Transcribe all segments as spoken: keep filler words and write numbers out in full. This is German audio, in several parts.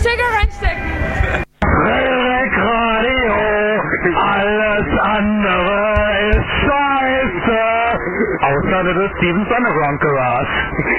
Stecker reinstecken. Radio, alles andere ist scheiße. Außer das Stevens Underground Garage.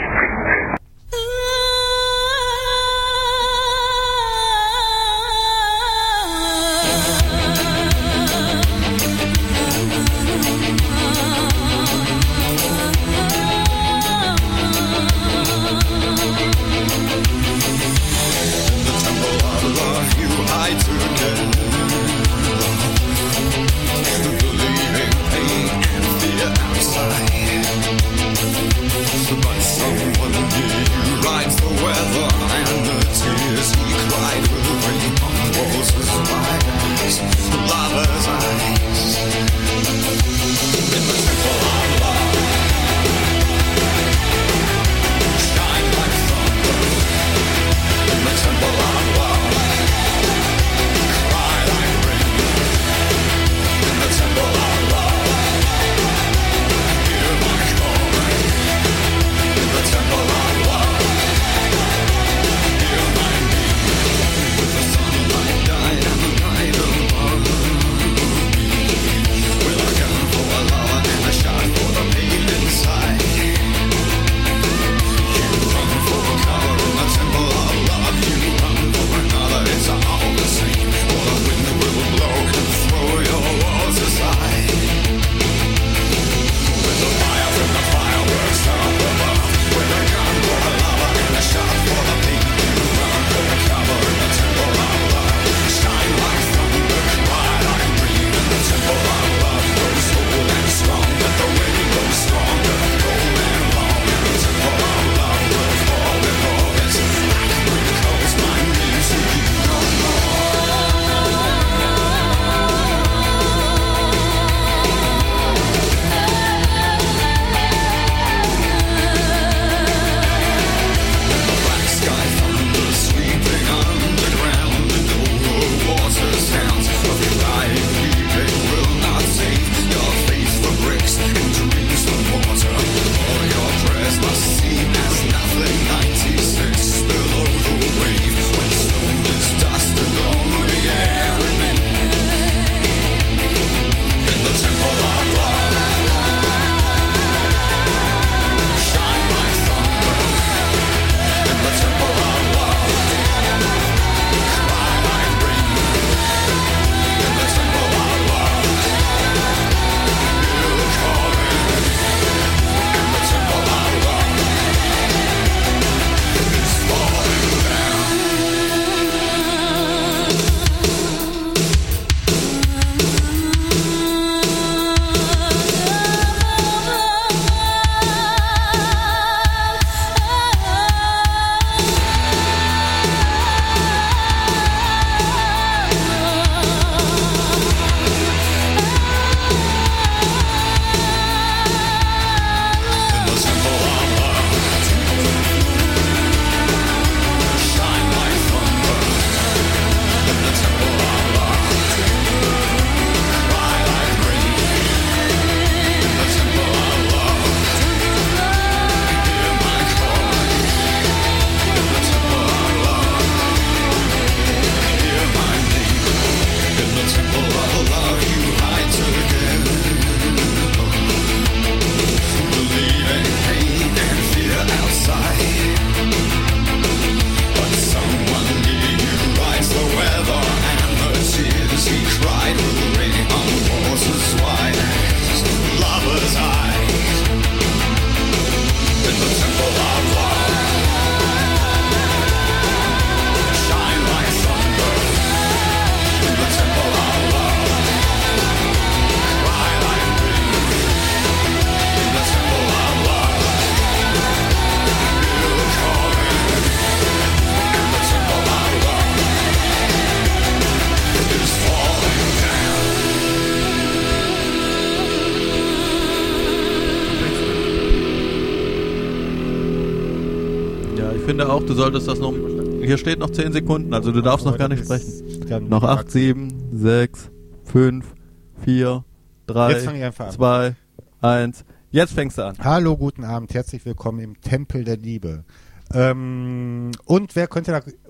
finde auch, du solltest das noch... Hier steht noch zehn Sekunden, also du darfst noch gar nicht sprechen. Noch acht, sieben, sechs, fünf, vier, drei, zwei, eins. Jetzt fängst du an. Hallo, guten Abend, herzlich willkommen im Tempel der Liebe. Ähm, und wer könnte da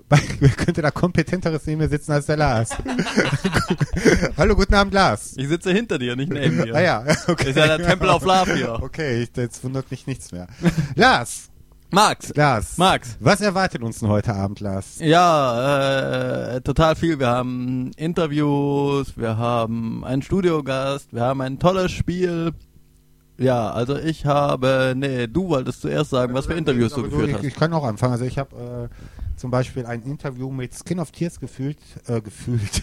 wer könnte da kompetenteres neben mir sitzen als der Lars? Hallo, guten Abend, Lars. Ich sitze hinter dir, nicht neben dir. Ah ja, okay. Das ist ja der Temple of Love hier. Okay, ich, jetzt wundert mich nichts mehr. Lars. Max. Lars. Max. Was erwartet uns denn heute Abend, Lars? Ja, äh, total viel. Wir haben Interviews, wir haben einen Studiogast, wir haben ein tolles Spiel. Ja, also ich habe, nee, du wolltest zuerst sagen, was für Interviews du geführt ich, hast. Ich kann auch anfangen. Also ich habe äh, zum Beispiel ein Interview mit Skin of Tears gefühlt, äh, gefühlt,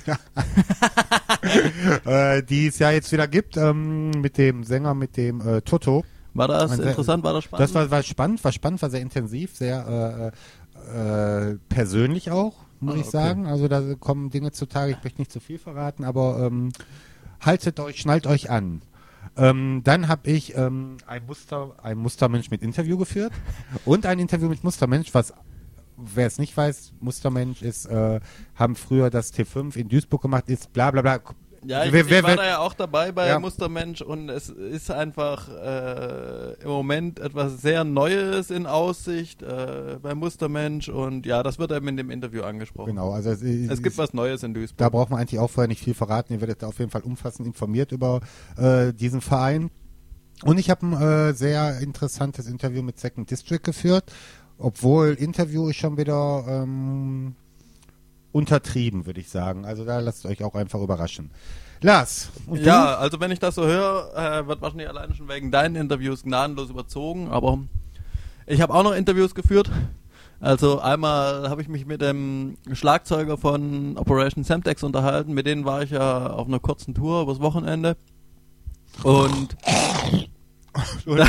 äh, die es ja jetzt wieder gibt, ähm, mit dem Sänger, mit dem äh, Toto. War das sehr, interessant, war das spannend? Das war, war spannend, war spannend, war sehr intensiv, sehr äh, äh, persönlich auch, muss ah, ich okay. sagen. Also da kommen Dinge zutage, ich möchte nicht zu viel verraten, aber ähm, haltet euch, schnallt euch an. Ähm, dann habe ich ähm, ein Muster, ein Mustermensch mit Interview geführt und ein Interview mit Mustermensch, was, wer es nicht weiß, Mustermensch ist, äh, haben früher das T fünf in Duisburg gemacht, ist bla bla bla. Ja, ich, wer, ich wer, war wer, da ja auch dabei bei ja. Mustermensch und es ist einfach äh, im Moment etwas sehr Neues in Aussicht äh, bei Mustermensch und ja, das wird eben in dem Interview angesprochen. Genau, also es, es gibt was Neues in Duisburg. Da braucht man eigentlich auch vorher nicht viel verraten, ihr werdet auf jeden Fall umfassend informiert über äh, diesen Verein. Und ich habe ein äh, sehr interessantes Interview mit Second District geführt, obwohl Interview ist schon wieder ähm, untertrieben, würde ich sagen. Also da lasst euch auch einfach überraschen. Lars, und ja, du? also wenn ich das so höre, äh, wird wahrscheinlich alleine schon wegen deinen Interviews gnadenlos überzogen, aber ich habe auch noch Interviews geführt. Also einmal habe ich mich mit dem Schlagzeuger von Operation Semtex unterhalten, mit denen war ich ja auf einer kurzen Tour übers Wochenende und da,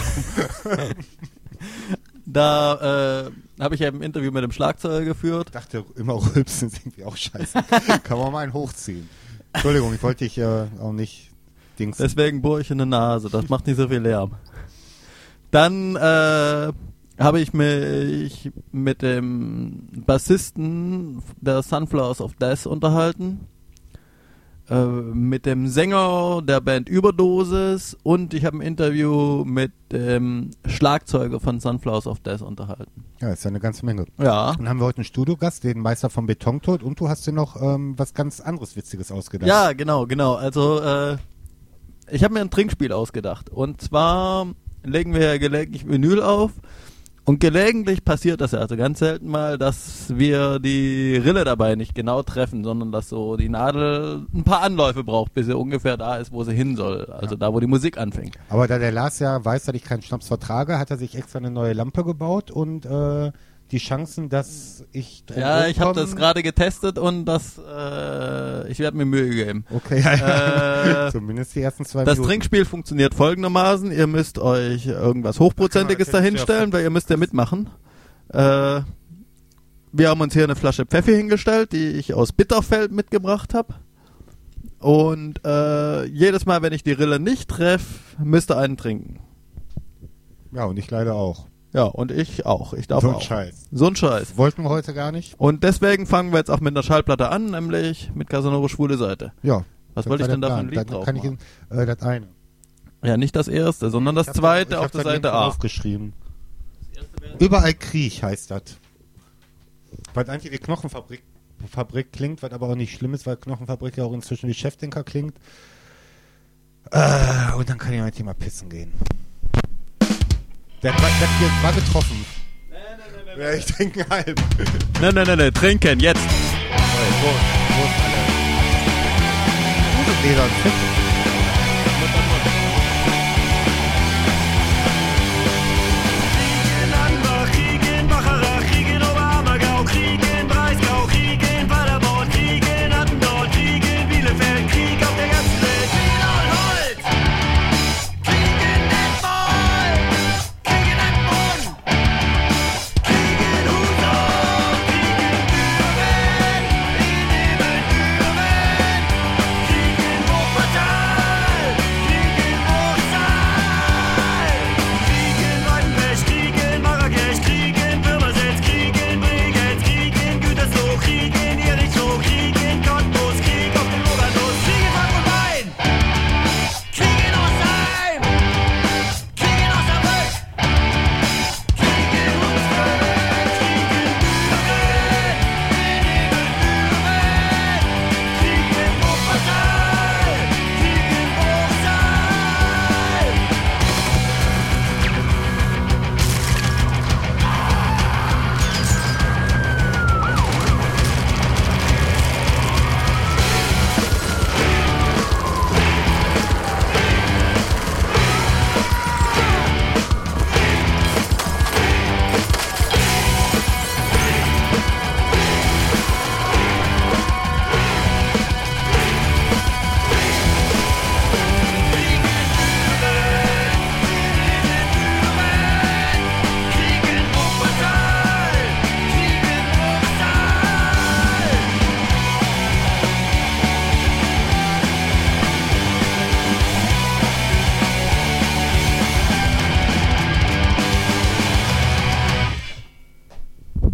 da äh, habe ich eben ein Interview mit dem Schlagzeuger geführt. Ich dachte, immer rülpsen ist irgendwie auch scheiße. Kann man mal einen hochziehen. Entschuldigung, ich wollte dich äh, auch nicht dingsen. Deswegen bohre ich in die Nase, das macht nicht so viel Lärm. Dann äh, habe ich mich mit dem Bassisten der Sunflowers of Death unterhalten. Äh, mit dem Sänger der Band Überdosis und ich habe ein Interview mit dem Schlagzeuger von Sunflowers of Death unterhalten. Ja, ist ja eine ganze Menge. Ja. Dann haben wir heute einen Studiogast, den Meister vom Betontod und du hast dir noch ähm, was ganz anderes Witziges ausgedacht. Ja, genau, genau. Also äh, ich habe mir ein Trinkspiel ausgedacht und zwar legen wir gelegentlich Vinyl auf. Und gelegentlich passiert das ja, also ganz selten mal, dass wir die Rille dabei nicht genau treffen, sondern dass so die Nadel ein paar Anläufe braucht, bis sie ungefähr da ist, wo sie hin soll. Also ja. Da, wo die Musik anfängt. Aber da der Lars ja weiß, dass ich keinen Schnaps vertrage, hat er sich extra eine neue Lampe gebaut und äh, die Chancen, dass ich drum Ja, ich habe das gerade getestet und das, äh, ich werde mir Mühe geben. Okay, ja, äh, zumindest die ersten zwei Das Minuten. Trinkspiel funktioniert folgendermaßen. Ihr müsst euch irgendwas Hochprozentiges dahinstellen, weil ihr müsst ja mitmachen. Äh, wir haben uns hier eine Flasche Pfeffi hingestellt, die ich aus Bitterfeld mitgebracht habe. Und äh, jedes Mal, wenn ich die Rille nicht treffe, müsst ihr einen trinken. Ja, und ich leider auch. Ja, und ich auch. Ich darf so ein auch. Scheiß. So ein Scheiß. Wollten wir heute gar nicht. Und deswegen fangen wir jetzt auch mit einer Schallplatte an, nämlich mit Casanova Schwule Seite. Ja. Was wollte ich denn da für ein Lied Dann drauf kann ich machen? in, äh, das eine. Ja, nicht das erste, sondern das zweite auf der Seite A. Aufgeschrieben. Überall Krieg heißt das. Was eigentlich wie Knochenfabrik Fabrik klingt, was aber auch nicht schlimm ist, weil Knochenfabrik ja auch inzwischen wie Chefdenker klingt. Äh, und dann kann ich heute mal pissen gehen. Der war, das hier war getroffen. Nee, nee, nee, nee. Ja, ich trinke halb. Nee, nee, nee, nee, trinken, jetzt. Wo, wo ist alle? Gute Gläser, fit. Krieg in Andbach, Krieg in Bacharach, Krieg in Oberammergau, Krieg in Breisgau, Krieg in Paderborn, Krieg in Attendorn, Krieg in Bielefeld, Krieg auf der ganzen Welt. Wiederholt! Krieg in Detmold, Krieg in Edmund, Krieg in Husum, Krieg in Düren, Krieg in Nebelbüren, Krieg in Wuppertal.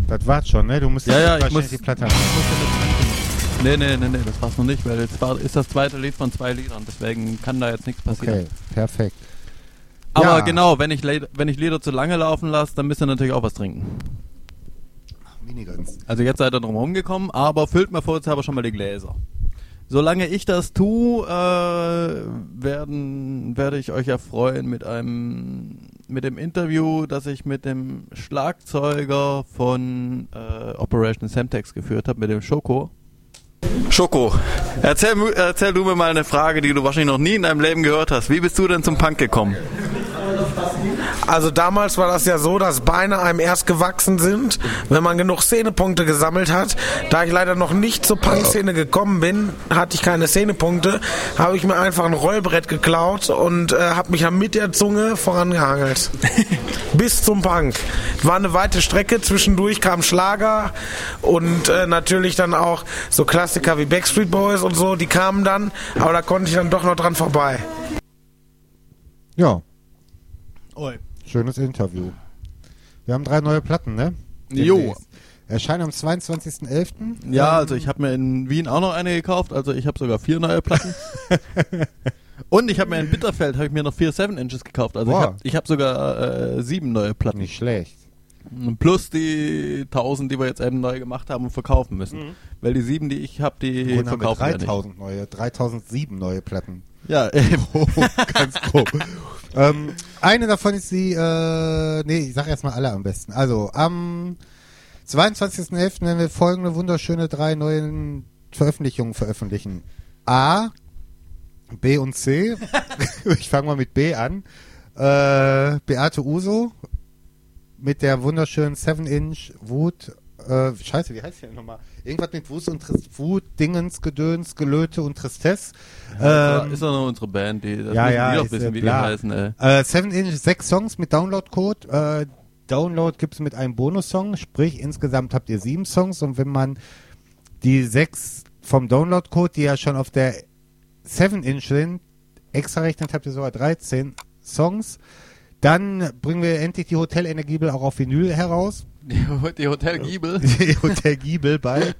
Das war's schon, ne? Du musst ja, ja, ich muss, die Platte haben. Nee, nee, nee, nee, das war's noch nicht, weil jetzt war, ist das zweite Lied von zwei Liedern, deswegen kann da jetzt nichts passieren. Okay, perfekt. Aber ja. genau, wenn ich, wenn ich Lieder zu lange laufen lasse, dann müsst ihr natürlich auch was trinken. Minigans. Also jetzt seid ihr drum rumgekommen, aber füllt mir vorsichtshalber schon mal die Gläser. Solange ich das tue, äh, werden, werde ich euch erfreuen mit einem, mit dem Interview, das ich mit dem Schlagzeuger von äh, Operation Semtex geführt habe, mit dem Schoko. Schoko, erzähl, erzähl du mir mal eine Frage, die du wahrscheinlich noch nie in deinem Leben gehört hast. Wie bist du denn zum Punk gekommen? Also damals war das ja so, dass Beine einem erst gewachsen sind, wenn man genug Szenepunkte gesammelt hat. Da ich leider noch nicht zur Punk-Szene gekommen bin, hatte ich keine Szenepunkte, habe ich mir einfach ein Rollbrett geklaut und äh, habe mich dann mit der Zunge vorangehangelt. Bis zum Punk. War eine weite Strecke, zwischendurch kam Schlager und äh, natürlich dann auch so Klassiker wie Backstreet Boys und so, die kamen dann, aber da konnte ich dann doch noch dran vorbei. Ja. Oi. Schönes Interview. Wir haben drei neue Platten, ne? Jo. Erscheinen am zweiundzwanzigsten elften Ja, also ich habe mir in Wien auch noch eine gekauft, also ich habe sogar vier neue Platten. Und ich habe mir in Bitterfeld habe ich mir noch vier Seven Inches gekauft, also Boah. ich habe ich hab sogar äh, sieben neue Platten. Nicht schlecht. Plus die tausend, die wir jetzt eben neu gemacht haben und verkaufen müssen. Mhm. Weil die sieben, die ich habe, die Wurden verkaufen wir dreitausend nicht. neue, dreitausendsieben neue Platten. Ja, eben. Oh, ganz grob. ähm, eine davon ist die, äh, nee, ich sag erstmal alle am besten. Also, am zweiundzwanzigsten elften werden wir folgende wunderschöne drei neuen Veröffentlichungen veröffentlichen. A, B und C. Ich fange mal mit B an. Äh, Beate Uso mit der wunderschönen seven inch Wut, äh, scheiße, wie heißt die denn nochmal? Irgendwas mit Wut und Trist, Wut, Dingens, Gedöns, Gelöte und Tristesse. Ja, ähm, ist doch noch unsere Band, die, das ja, müssen ja, die doch ist, wissen, wie klar. die heißen, ey. Äh, seven inch, sechs Songs mit Download-Code. Äh, Download gibt's mit einem Bonussong, sprich insgesamt habt ihr sieben Songs und wenn man die sechs vom Download-Code, die ja schon auf der seven inch sind, extra rechnet, habt ihr sogar dreizehn Songs. Dann bringen wir endlich die Hotel Energiebel auch auf Vinyl heraus. Die, die Hotel Giebel? Die Hotel Giebel-Ball.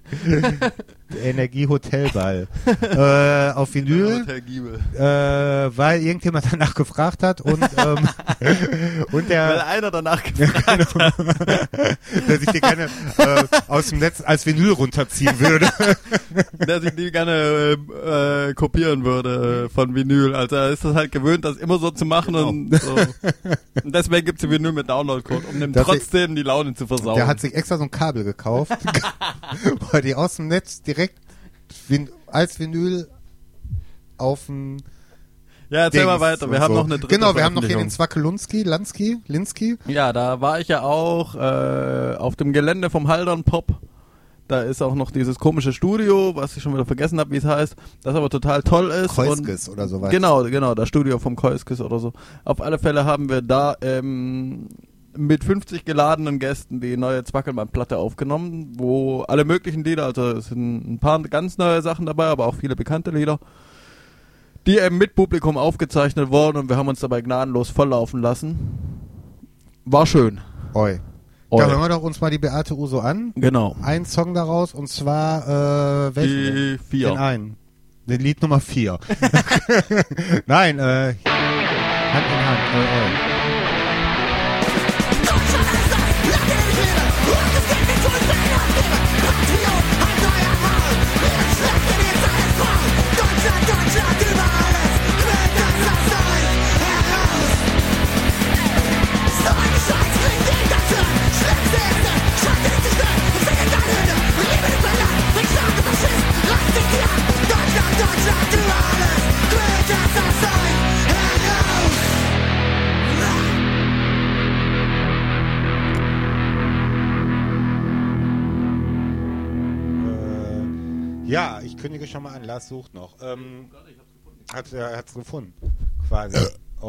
Energie-Hotelball. äh, auf Vinyl. Hotel Giebel. Äh, weil irgendjemand danach gefragt hat und, ähm, und der... Weil einer danach gefragt hat. Dass ich dir gerne äh, aus dem Netz als Vinyl runterziehen würde. Der sich die gerne äh, äh, kopieren würde äh, von Vinyl. Also er ist das halt gewöhnt, das immer so zu machen genau. und so. Und deswegen gibt es die Vinyl mit Download-Code, um dem das trotzdem die Laune zu versauen. Der hat sich extra so ein Kabel gekauft, weil die aus dem Netz direkt vin- als Vinyl auf dem Ja, erzähl Dings mal weiter. Wir haben so. noch eine dritte Genau, wir haben noch hier den Zwackelunski, Lansky, Linsky. Ja, da war ich ja auch äh, auf dem Gelände vom Haldern Pop. Da ist auch noch dieses komische Studio, was ich schon wieder vergessen habe, wie es heißt, das aber total toll ist. Keuskes oder sowas. Genau, genau, das Studio vom Keuskes oder so. Auf alle Fälle haben wir da ähm, mit fünfzig geladenen Gästen die neue Zwackelmann-Platte aufgenommen, wo alle möglichen Lieder, also es sind ein paar ganz neue Sachen dabei, aber auch viele bekannte Lieder, die eben mit Publikum aufgezeichnet wurden und wir haben uns dabei gnadenlos volllaufen lassen. War schön. Oi. Da hören wir doch uns mal die Beate Uso an. Genau. Ein Song daraus und zwar äh, welchen? Die vier. Den einen. Den Lied Nummer vier. Nein, äh, Hand in Hand. Oi, oi. Ja, ich kündige schon mal an, Lars sucht noch. Ähm, hat er hat's gefunden, quasi. Oi.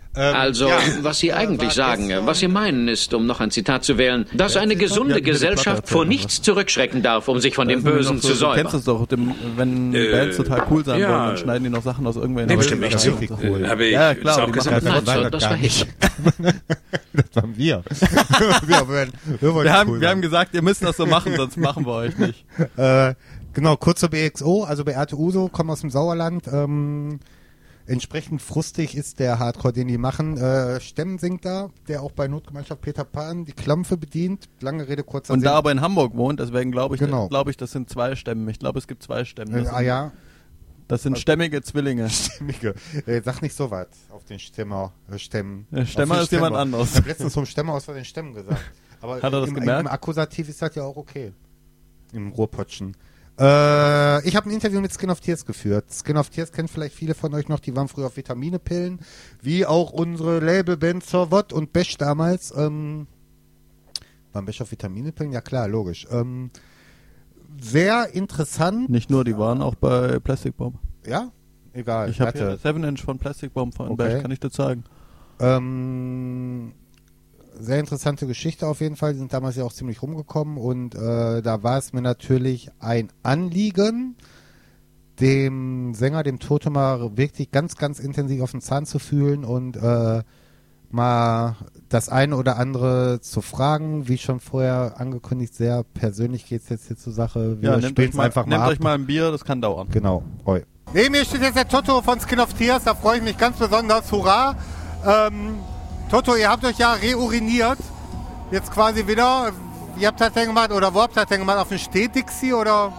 Ähm, also, ja, was Sie eigentlich sagen, was Sie meinen, ist, um noch ein Zitat zu wählen, dass eine gesunde Gesellschaft vor nichts zurückschrecken darf, um sich von dem Bösen so, zu säubern. Du kennst es doch, dem, wenn äh, Bands total cool sein ja. wollen, dann schneiden die noch Sachen aus irgendwelchen... Nee, bestimmt echt so. Cool. Habe ich ja, klar, auch gesagt. Nein, das, das war Hitler. Das waren wir. wir, wir, wir, wir, haben, cool wir haben gesagt, ihr müsst das so machen, sonst machen wir euch nicht. Äh, genau, kurz zur B X O, also Beate Uso, kommen aus dem Sauerland, ähm, entsprechend frustig ist der Hardcore, den die machen. Äh, Stemmen singt da, der auch bei Notgemeinschaft Peter Pan die Klampfe bedient. Lange Rede, kurzer Und Sinn. da aber in Hamburg wohnt, deswegen glaube ich, genau. glaube ich, das sind zwei Stämmen. Ich glaube, es gibt zwei Stämmen. Äh, ah ja. Das sind stämmige Zwillinge. Stämmige. Äh, sag nicht so was auf den Stemmer, äh, Stämmen. Der Stämmer ist Stämmer. jemand anderes. Ich habe letztens vom Stämmer aus den Stämmen gesagt. Aber Hat er das im, gemerkt? Im Akkusativ ist das ja auch okay. Im Ruhrpottschen. Äh, ich habe ein Interview mit Skin of Tears geführt. Skin of Tears kennt vielleicht viele von euch noch, die waren früher auf Vitaminepillen, wie auch unsere Labelband Sorvot und Besch damals. Ähm, waren Besch auf Vitaminepillen? Ja klar, logisch. Ähm, sehr interessant. Nicht nur, die waren auch bei Plastic Bomb. Ja? Egal. Ich habe hier seven Inch von Plastic Bomb von okay. Besch, kann ich dir zeigen. Ähm... Sehr interessante Geschichte auf jeden Fall. Die sind damals ja auch ziemlich rumgekommen und äh, da war es mir natürlich ein Anliegen, dem Sänger, dem Toto mal wirklich ganz, ganz intensiv auf den Zahn zu fühlen und äh, mal das eine oder andere zu fragen. Wie schon vorher angekündigt, sehr persönlich geht es jetzt hier zur Sache. Wir ja, nehmt euch mal, einfach nehmt mal ab. euch mal ein Bier, das kann dauern. Genau. Oi. Neben mir steht jetzt der Toto von Skin of Tears, da freue ich mich ganz besonders. Hurra! Ähm, Toto, ihr habt euch ja reuriniert, jetzt quasi wieder. Wie habt ihr das denn gemacht oder wo habt ihr das denn gemacht? Auf dem Steh-Dixie oder?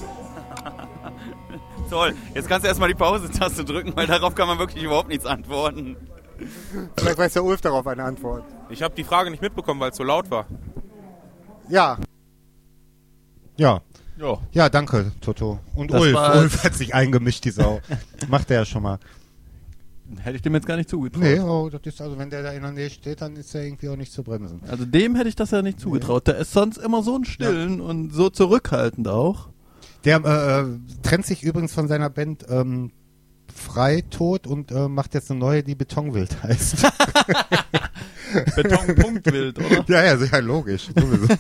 Toll, jetzt kannst du erstmal die Pause-Taste drücken, weil darauf kann man wirklich überhaupt nichts antworten. Vielleicht weiß der Ulf darauf eine Antwort. Ich habe die Frage nicht mitbekommen, weil es so laut war. Ja. Ja. Ja, ja danke, Toto. Und das Ulf. Ulf hat sich eingemischt, die Sau. Macht er ja schon mal. Hätte ich dem jetzt gar nicht zugetraut. Nee, oh, das ist also, wenn der da in der Nähe steht, dann ist er irgendwie auch nicht zu bremsen. Also dem hätte ich das ja nicht zugetraut. Der ist sonst immer so ein Stillen ja. und so zurückhaltend auch. Der äh, trennt sich übrigens von seiner Band ähm, Freitod und äh, macht jetzt eine neue, die Betonwild heißt. Betonpunktwild, oder? Ja, ja, sehr logisch. Sowieso.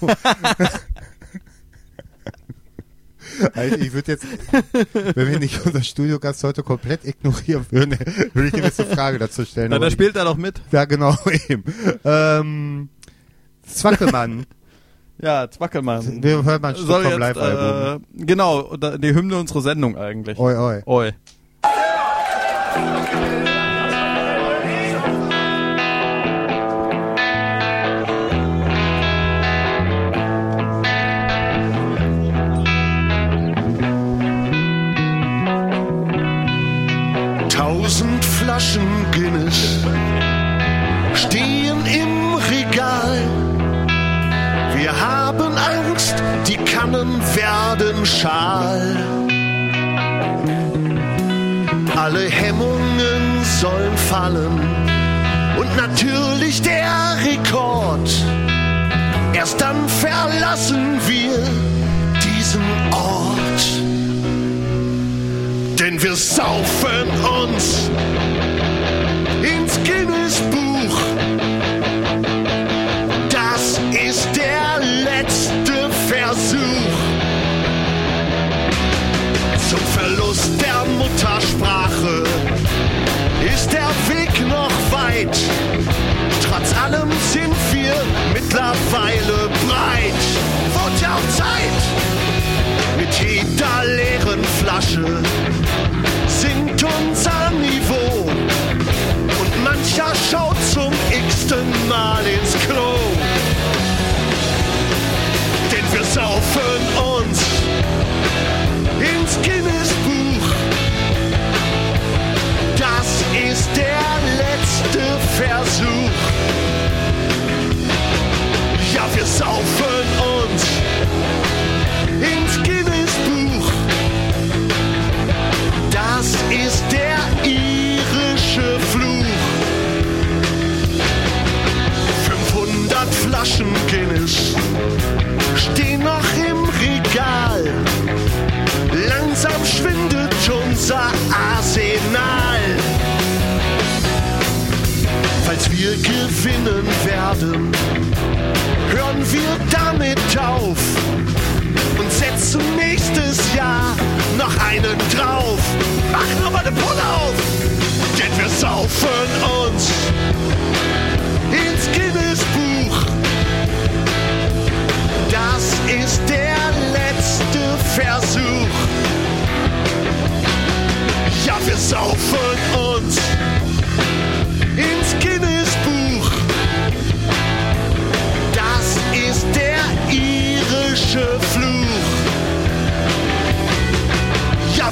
Also ich würde jetzt, wenn wir nicht unser Studiogast heute komplett ignorieren würden, würde ich dir jetzt eine Frage dazu stellen. Na, da spielt er doch mit. Ja, genau, eben. Ähm, Zwackelmann. Ja, Zwackelmann. Wir hören mal ein Stück vom Live-Album. Äh, genau, die Hymne unserer Sendung eigentlich. Oi, oi. Oi. Tausend Flaschen Guinness stehen im Regal. Wir haben Angst, die Kannen werden schal. Alle Hemmungen sollen fallen und natürlich der Rekord. Erst dann verlassen wir diesen Ort. Denn wir saufen uns ins Guinness-Buch. Das ist der letzte Versuch. Zum Verlust der Muttersprache ist der Weg noch weit. Trotz allem sind wir mittlerweile breit. Wurde ja auch Zeit. Mit jeder leeren Flasche sinkt unser Niveau und mancher schaut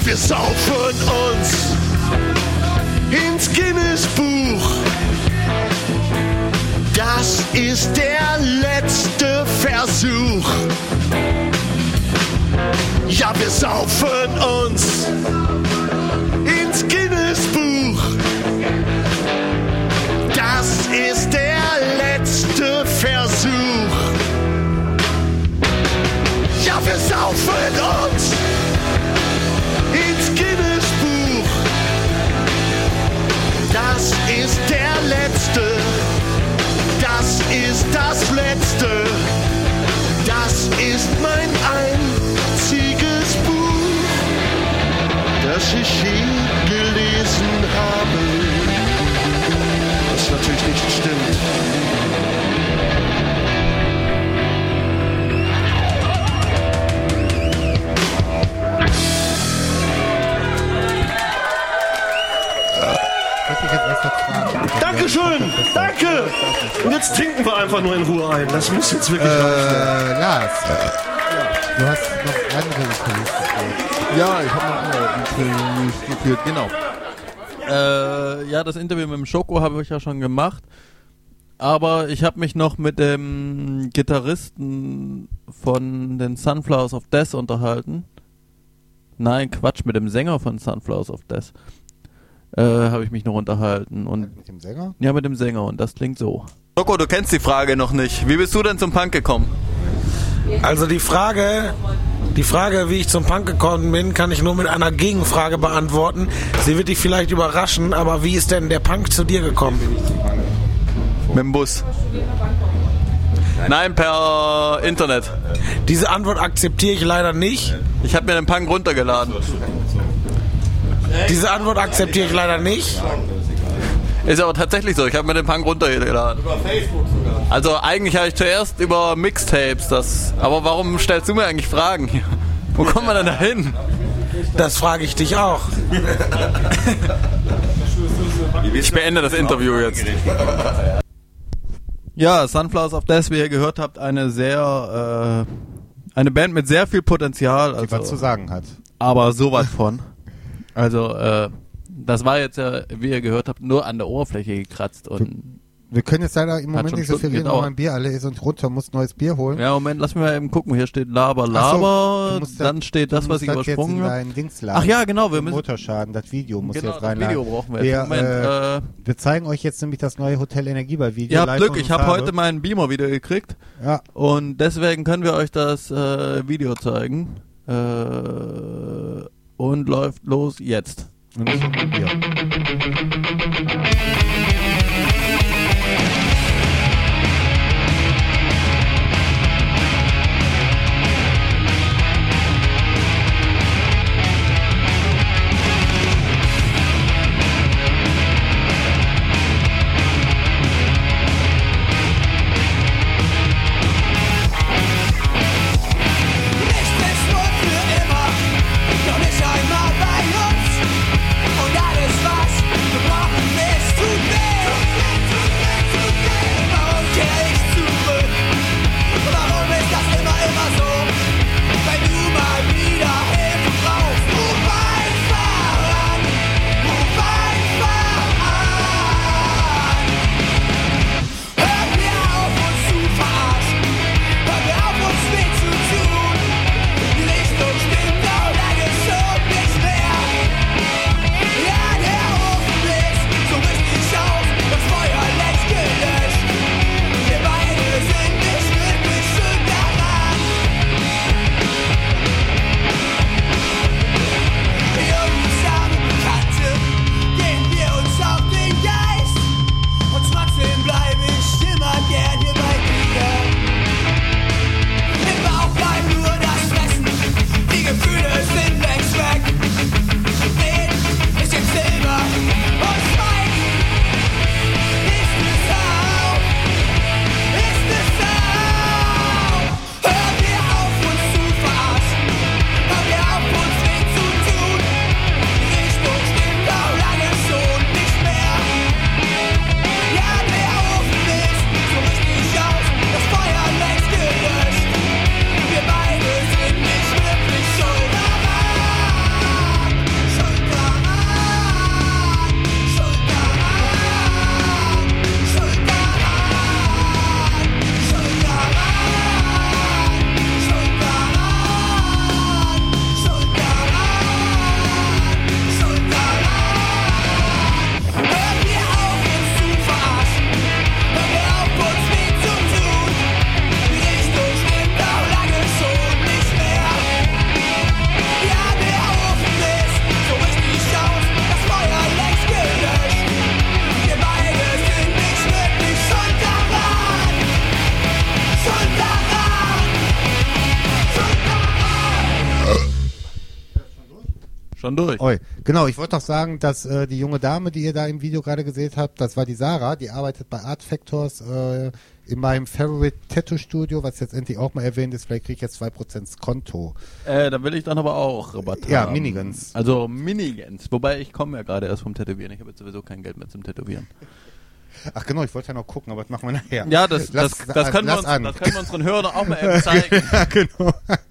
wir saufen uns ins Guinness-Buch. Das ist der letzte Versuch. Ja, wir saufen uns ins Guinness-Buch. Das ist der letzte Versuch. Ja, wir saufen uns ins Guinness-Buch. Das ist der letzte. Das ist das letzte. Das ist mein einziges Buch, das ich je gelesen habe. Was natürlich nicht stimmt. Dankeschön, danke. Und jetzt trinken wir einfach nur in Ruhe ein. Das muss jetzt wirklich äh, laufen. Lars, ja. Du hast noch andere Interviews geführt. Ja, ich habe noch andere Interviews geführt, genau. Äh, ja, das Interview mit dem Schoko habe ich ja schon gemacht. Aber ich habe mich noch mit dem Gitarristen von den Sunflowers of Death unterhalten. Nein, Quatsch, mit dem Sänger von Sunflowers of Death. Äh, habe ich mich noch unterhalten. Und mit dem Sänger? Ja, mit dem Sänger. Und das klingt so. Schoko, du kennst die Frage noch nicht. Wie bist du denn zum Punk gekommen? Also die Frage, die Frage, wie ich zum Punk gekommen bin, kann ich nur mit einer Gegenfrage beantworten. Sie wird dich vielleicht überraschen, aber wie ist denn der Punk zu dir gekommen? Mit dem Bus. Nein, per Internet. Diese Antwort akzeptiere ich leider nicht. Ich habe mir den Punk runtergeladen. Diese Antwort akzeptiere ich leider nicht. Ist aber tatsächlich so, ich habe mir den Punk runtergeladen. Über Facebook sogar. Also eigentlich habe ich zuerst über Mixtapes das. Aber warum stellst du mir eigentlich Fragen hier? Wo kommt man denn da hin? Das frage ich dich auch. Ich beende das Interview jetzt. Ja, Sunflowers of Death, wie ihr gehört habt, eine sehr, äh, eine Band mit sehr viel Potenzial. Also, die was zu sagen hat. Aber sowas von. Also, äh, das war jetzt ja, wie ihr gehört habt, nur an der Oberfläche gekratzt. Und wir, wir können jetzt leider im Moment nicht so viel reden, weil mein Bier alle ist und runter, muss neues Bier holen. Ja, Moment, lass mich mal eben gucken. Hier steht Laber, Laber, so, dann steht das, was ich übersprungen habe. Ach ja, genau. Wir müssen Motorschaden, das Video muss genau, jetzt reinladen. Das Video brauchen wir jetzt. Wir, Moment, äh, äh, wir zeigen euch jetzt nämlich das neue Hotel Energieball-Video. Ihr habt Glück, ich habe heute meinen Beamer wieder gekriegt. Ja. Und deswegen können wir euch das äh, Video zeigen. Äh, und läuft los jetzt. Und das ist ein Bier. Doch nicht einmal bei uns. Und alles, was wir brauchen, ist zu schon durch. Oi. Genau, ich wollte noch sagen, dass äh, die junge Dame, die ihr da im Video gerade gesehen habt, das war die Sarah, die arbeitet bei Art Factors äh, in meinem Favorite Tattoo Studio, was jetzt endlich auch mal erwähnt ist. Vielleicht kriege ich jetzt zwei Prozent Konto. Äh, da will ich dann aber auch Rabatt haben. Ja, Minigans. Also Minigans. Wobei ich komme ja gerade erst vom Tätowieren. Ich habe jetzt sowieso kein Geld mehr zum Tätowieren. Ach genau, ich wollte ja noch gucken, aber das machen wir nachher. Ja, das, lass, das, das, können, wir uns, an. das können wir unseren Hörern auch mal eben zeigen. Ja, genau.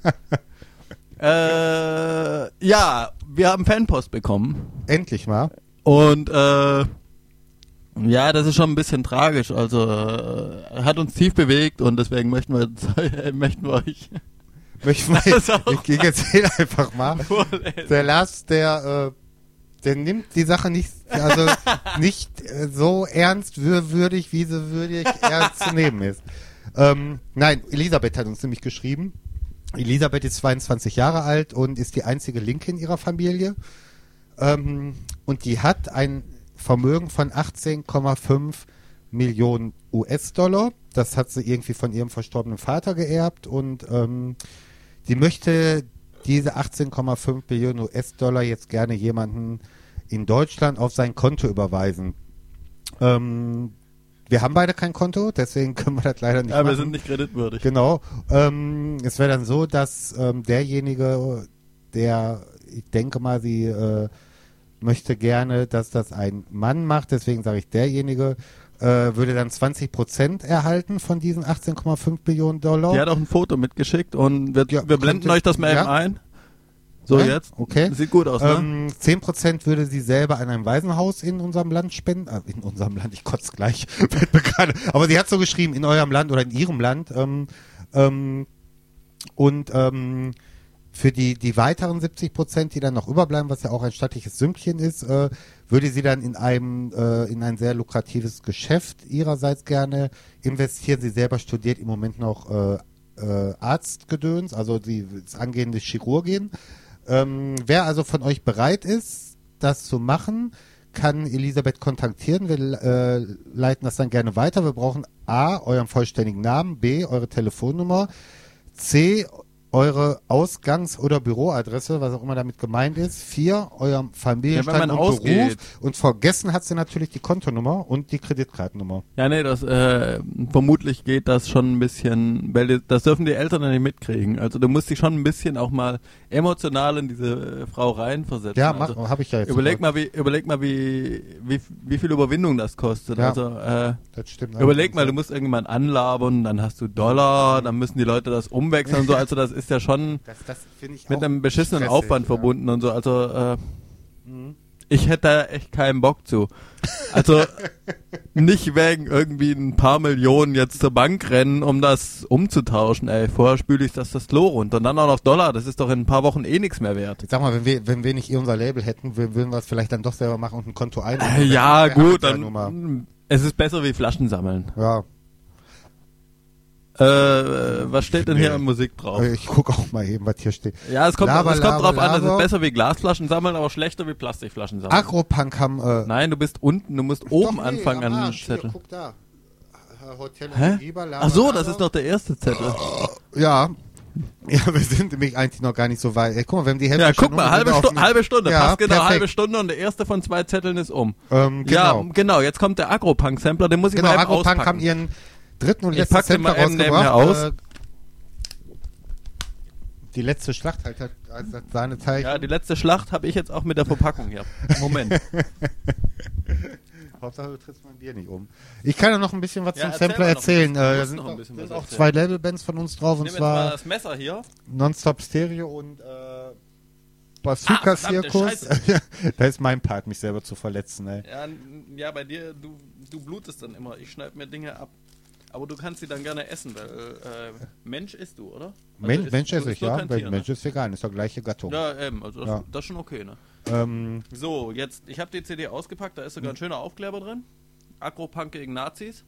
äh, ja, wir haben Fanpost bekommen. Endlich mal. Und äh, ja, das ist schon ein bisschen tragisch. Also äh, hat uns tief bewegt und deswegen möchten wir, äh, möchten wir euch... Möchten wir, ich, ich erzähle einfach mal. Der Lars, der... Äh, Der nimmt die Sache nicht, also nicht äh, so ernstwürdig, wie sie würdig ernst zu nehmen ist. Ähm, nein, Elisabeth hat uns nämlich geschrieben. Elisabeth ist zweiundzwanzig Jahre alt und ist die einzige Linke in ihrer Familie. Ähm, und die hat ein Vermögen von achtzehn Komma fünf Millionen U S-Dollar. Das hat sie irgendwie von ihrem verstorbenen Vater geerbt und ähm, die möchte diese achtzehn Komma fünf Millionen U S-Dollar jetzt gerne jemanden in Deutschland auf sein Konto überweisen. Ähm, wir haben beide kein Konto, deswegen können wir das leider nicht ja, machen. Ja, wir sind nicht kreditwürdig. Genau. Ähm, es wäre dann so, dass ähm, derjenige, der, ich denke mal, sie äh, möchte gerne, dass das ein Mann macht, deswegen sage ich derjenige, äh, würde dann zwanzig Prozent erhalten von diesen achtzehn Komma fünf Millionen Dollar. Die hat auch ein Foto mitgeschickt und wir, ja, wir blenden könnte, euch das mal ja. eben ein. So, ja? Jetzt. Okay. Sieht gut aus, ne? Ähm, zehn Prozent würde sie selber an ein Waisenhaus in unserem Land spenden. Äh, in unserem Land, ich kotze gleich. Aber sie hat so geschrieben, in eurem Land oder in ihrem Land. Ähm, ähm, und ähm, für die, die weiteren siebzig Prozent, die dann noch überbleiben, was ja auch ein stattliches Sümmchen ist, äh, würde sie dann in einem äh, in ein sehr lukratives Geschäft ihrerseits gerne investieren. Sie selber studiert im Moment noch äh, äh, Arztgedöns, also sie ist angehende Chirurgin. Ähm, wer also von euch bereit ist, das zu machen, kann Elisabeth kontaktieren. Wir äh, leiten das dann gerne weiter. Wir brauchen A, euren vollständigen Namen, B, eure Telefonnummer, C, eure Ausgangs- oder Büroadresse, was auch immer damit gemeint ist, vier, euer Familienstand ja, und Beruf und vergessen hat sie natürlich die Kontonummer und die Kreditkartennummer. Ja, nee, das äh, vermutlich geht das schon ein bisschen, weil die, das dürfen die Eltern dann nicht mitkriegen. Also du musst dich schon ein bisschen auch mal emotional in diese äh, Frau reinversetzen. Ja, also, mach, hab ich ja jetzt. Überleg mal, wie, überleg mal, wie, wie, wie viel Überwindung das kostet. Ja, also äh, das stimmt. Überleg mal, du musst irgendjemand anlabern, dann hast du Dollar, dann müssen die Leute das umwechseln und so. Also das ist ja schon das, das ich mit einem beschissenen stressig, Aufwand ja. verbunden und so. Also äh, mhm. ich hätte da echt keinen Bock zu. Also nicht wegen irgendwie ein paar Millionen jetzt zur Bank rennen, um das umzutauschen. Ey, vorher spüle ich das das Klo runter und dann auch noch Dollar. Das ist doch in ein paar Wochen eh nichts mehr wert. Sag mal, wenn wir, wenn wir nicht eh unser Label hätten, würden wir es vielleicht dann doch selber machen und ein Konto ein. Äh, ja, gut, dann es ist besser wie Flaschen sammeln. Ja. Äh, was steht denn hier an Musik drauf? Ich guck auch mal eben, was hier steht. Ja, es kommt, Laber, es kommt Laber, drauf Laber. an, das ist besser wie Glasflaschen sammeln, aber schlechter wie Plastikflaschen sammeln. Agropunk haben, äh Nein, du bist unten, du musst doch, oben nee, anfangen an den Zettel. Hier, guck da. Hotel Hä? Lieber, Laber, Ach so, Laber. das ist noch der erste Zettel. Ja. Ja, wir sind nämlich eigentlich noch gar nicht so weit. Ey, guck mal, wir haben die Hälfte Ja, schon guck mal, um, halbe, Stu halbe Stunde, ja, passt genau, perfekt. halbe Stunde und der erste von zwei Zetteln ist um. Ähm, genau. Ja, genau, jetzt kommt der Agropunk-Sampler, den muss ich genau, mal eben Agropunk auspacken. haben ihren dritten und Ich letzten pack den mal Sampler eben neben rausgebracht. mir aus. Äh, die letzte Schlacht halt hat als Sahnezeichen. Ja, die letzte Schlacht habe ich jetzt auch mit der Verpackung hier. Moment. Hauptsache du trittst mein Bier nicht um. Ich kann ja noch ein bisschen was Ja, zum erzähl Sampler mal noch erzählen. ein bisschen. Äh, Du da musst sind noch ein auch, bisschen sind was auch erzählen. zwei Labelbands von uns drauf. Ich Und nehme jetzt mal zwar das Messer hier. Nonstop Stereo und äh, Bazooka Ah, verdammte Circus. Da ist mein Part, mich selber zu verletzen. Ey. Ja, ja, bei dir, du, du blutest dann immer. Ich schneide mir Dinge ab. Aber du kannst sie dann gerne essen, weil äh, Mensch isst du, oder? Also Men isst, Mensch esse ich, ja. Tier, Weil Mensch ne? ist vegan, ist doch gleiche Gattung. Ja, eben, also das, Ja. das ist schon okay, ne? Ähm, So, jetzt, ich habe die C D ausgepackt, da ist sogar ein schöner Aufkleber drin. Agropunk gegen Nazis.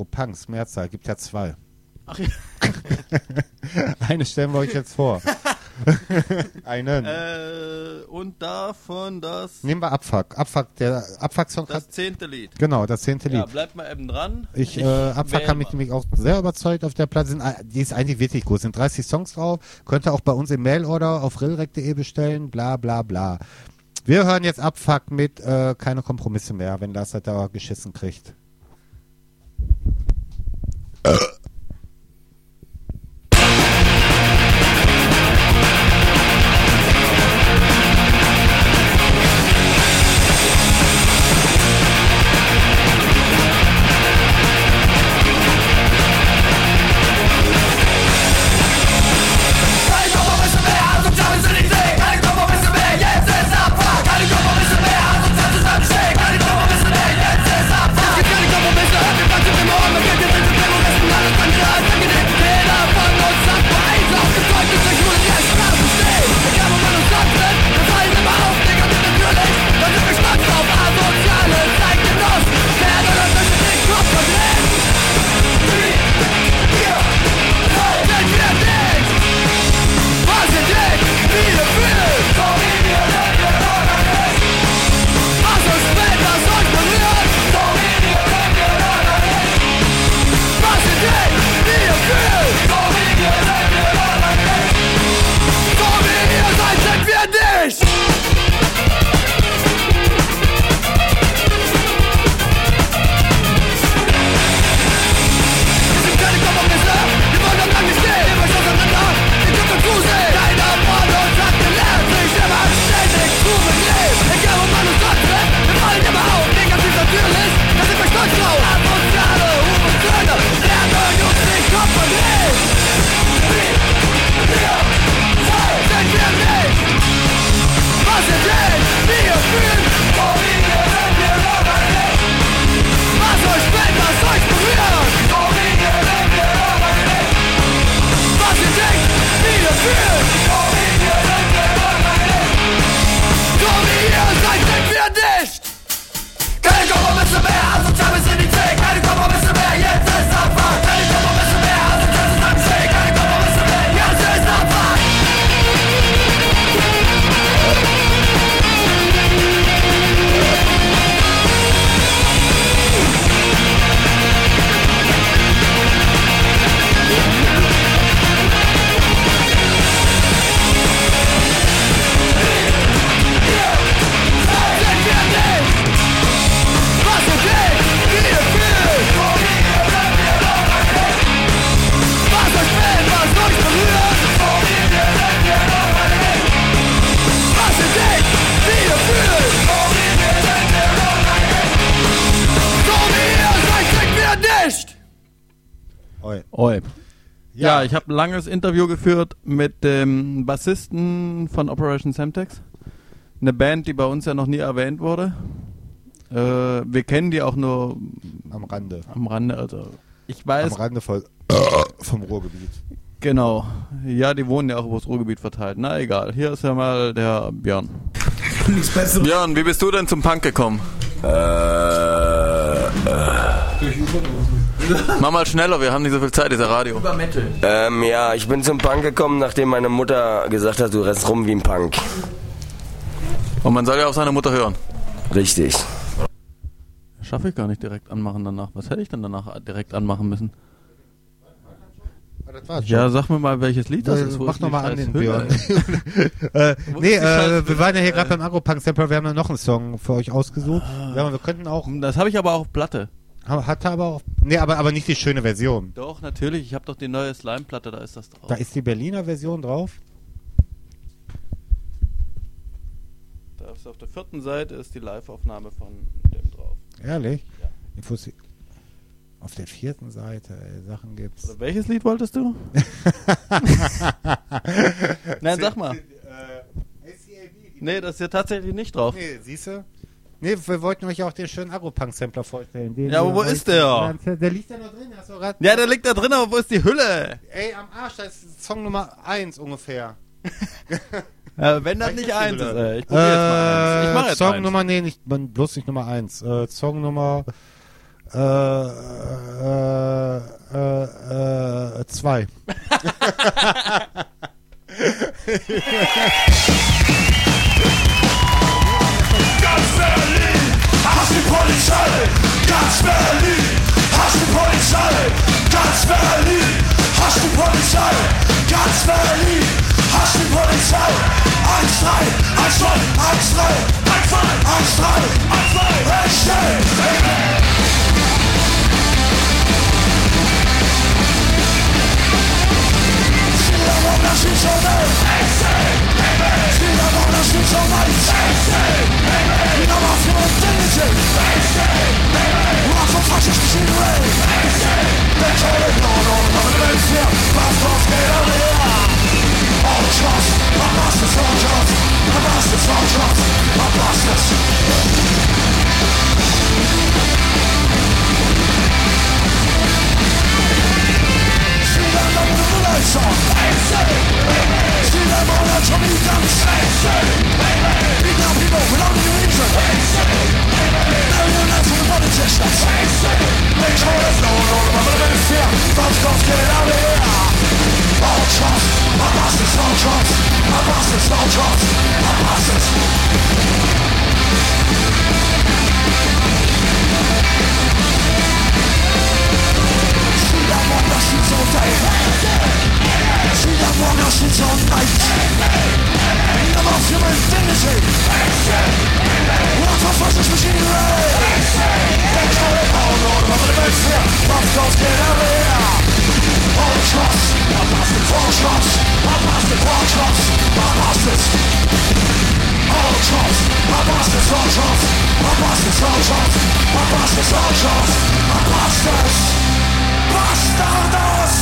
Agropunks, Mehrzahl, gibt ja zwei. Ach ja. Eine stellen wir euch jetzt vor. Einen. Äh, und davon das... Nehmen wir Abfuck. Abfuck, der Abfuck-Song. Das zehnte Lied. Genau, das zehnte Lied. Ja, bleibt mal eben dran. Ich, ich äh, Abfuck hat mich nämlich auch sehr überzeugt auf der Platte. Sind, die ist eigentlich wirklich gut. Sind dreißig Songs drauf. Könnt ihr auch bei uns im Mailorder auf rillrec punkt de bestellen. Bla, bla, bla. Wir hören jetzt Abfuck mit äh, keine Kompromisse mehr, wenn das halt da geschissen kriegt. Äh. Oi. Ja, ja, ich habe ein langes Interview geführt mit dem Bassisten von Operation Semtex. Eine Band, die bei uns ja noch nie erwähnt wurde. Äh, wir kennen die auch nur am Rande. Am Rande, also ich weiß. Am Rande voll, vom Ruhrgebiet. Genau. Ja, die wohnen ja auch über das Ruhrgebiet verteilt. Na egal, hier ist ja mal der Björn. Björn, wie bist du denn zum Punk gekommen? Äh, äh. Durch Überdosen. Mach mal schneller, wir haben nicht so viel Zeit, dieser Radio. Über Metal. Ähm, ja, ich bin zum Punk gekommen, nachdem meine Mutter gesagt hat, du rennst rum wie ein Punk. Und man soll ja auf seine Mutter hören. Richtig. Schaffe ich gar nicht direkt anmachen danach. Was hätte ich denn danach direkt anmachen müssen? Ja, sag mir mal, welches Lied das ist. Wo mach nochmal an den Björn. äh, nee, äh, wir waren ja hier gerade beim Agropunk-Sample, wir haben ja noch einen Song für euch ausgesucht. Ah. Ja, wir könnten auch... Das habe ich aber auch auf Platte. Hatte aber auch... Nee, aber, aber nicht die schöne Version. Doch, natürlich. Ich habe doch die neue Slime-Platte, da ist das drauf. Da ist die Berliner Version drauf? Da ist auf der vierten Seite ist die Live-Aufnahme von dem drauf. Ehrlich? Ja. Infos auf der vierten Seite ey, Sachen gibt's. Oder welches Lied wolltest du? Nein, sag mal. Nee, das ist ja tatsächlich nicht drauf. Nee, siehst du? Nee, wir wollten euch ja auch den schönen Agropunk-Sampler vorstellen. Den ja, aber wo ist der? Der liegt ja noch drin. Hast du grad ja, der liegt da drin, aber wo ist die Hülle? Ey, am Arsch, das ist Song Nummer eins ungefähr. Ja, wenn das nicht eins ist, ey. Ich probier äh, jetzt mal eins. Ich mach jetzt Song eins. Nummer, nee, nicht, bloß nicht Nummer eins. Äh, Song Nummer äh, äh, äh, äh, zwei. Polizei. eins drei, eins null, eins drei, eins zwei, eins drei, eins zwei, ich steh. She's so nice. She don't wanna she's so nice. You know I'm feeling dignity. Walk for fascist machinery. They told it, no, no, no, no, no, fear. Fast off, get out of here. All the trust, my bastards, all trust. My bastards, all trust. My bastards. See that number of the lights on. See them all out to me guns. Beat down people without any reason. Now you're not from the politicians. They told us no, no, no, no, no, fear. Fast off, get out of here. All trust, my bastards, all trust. My bastards, all trust. My bastards. See that one that shoots all day. See that one that shoots all night. Never human dignity. Walk for fascist machinery. They call it all Lord of the Base here. Rough girls, get out of here. All trust, my bastards, all trust. My bastards, all trust. My bastards. All trust, my bastards, all trust. My bastards, all trust. My bastards, all trust. My bastards. Bastardos!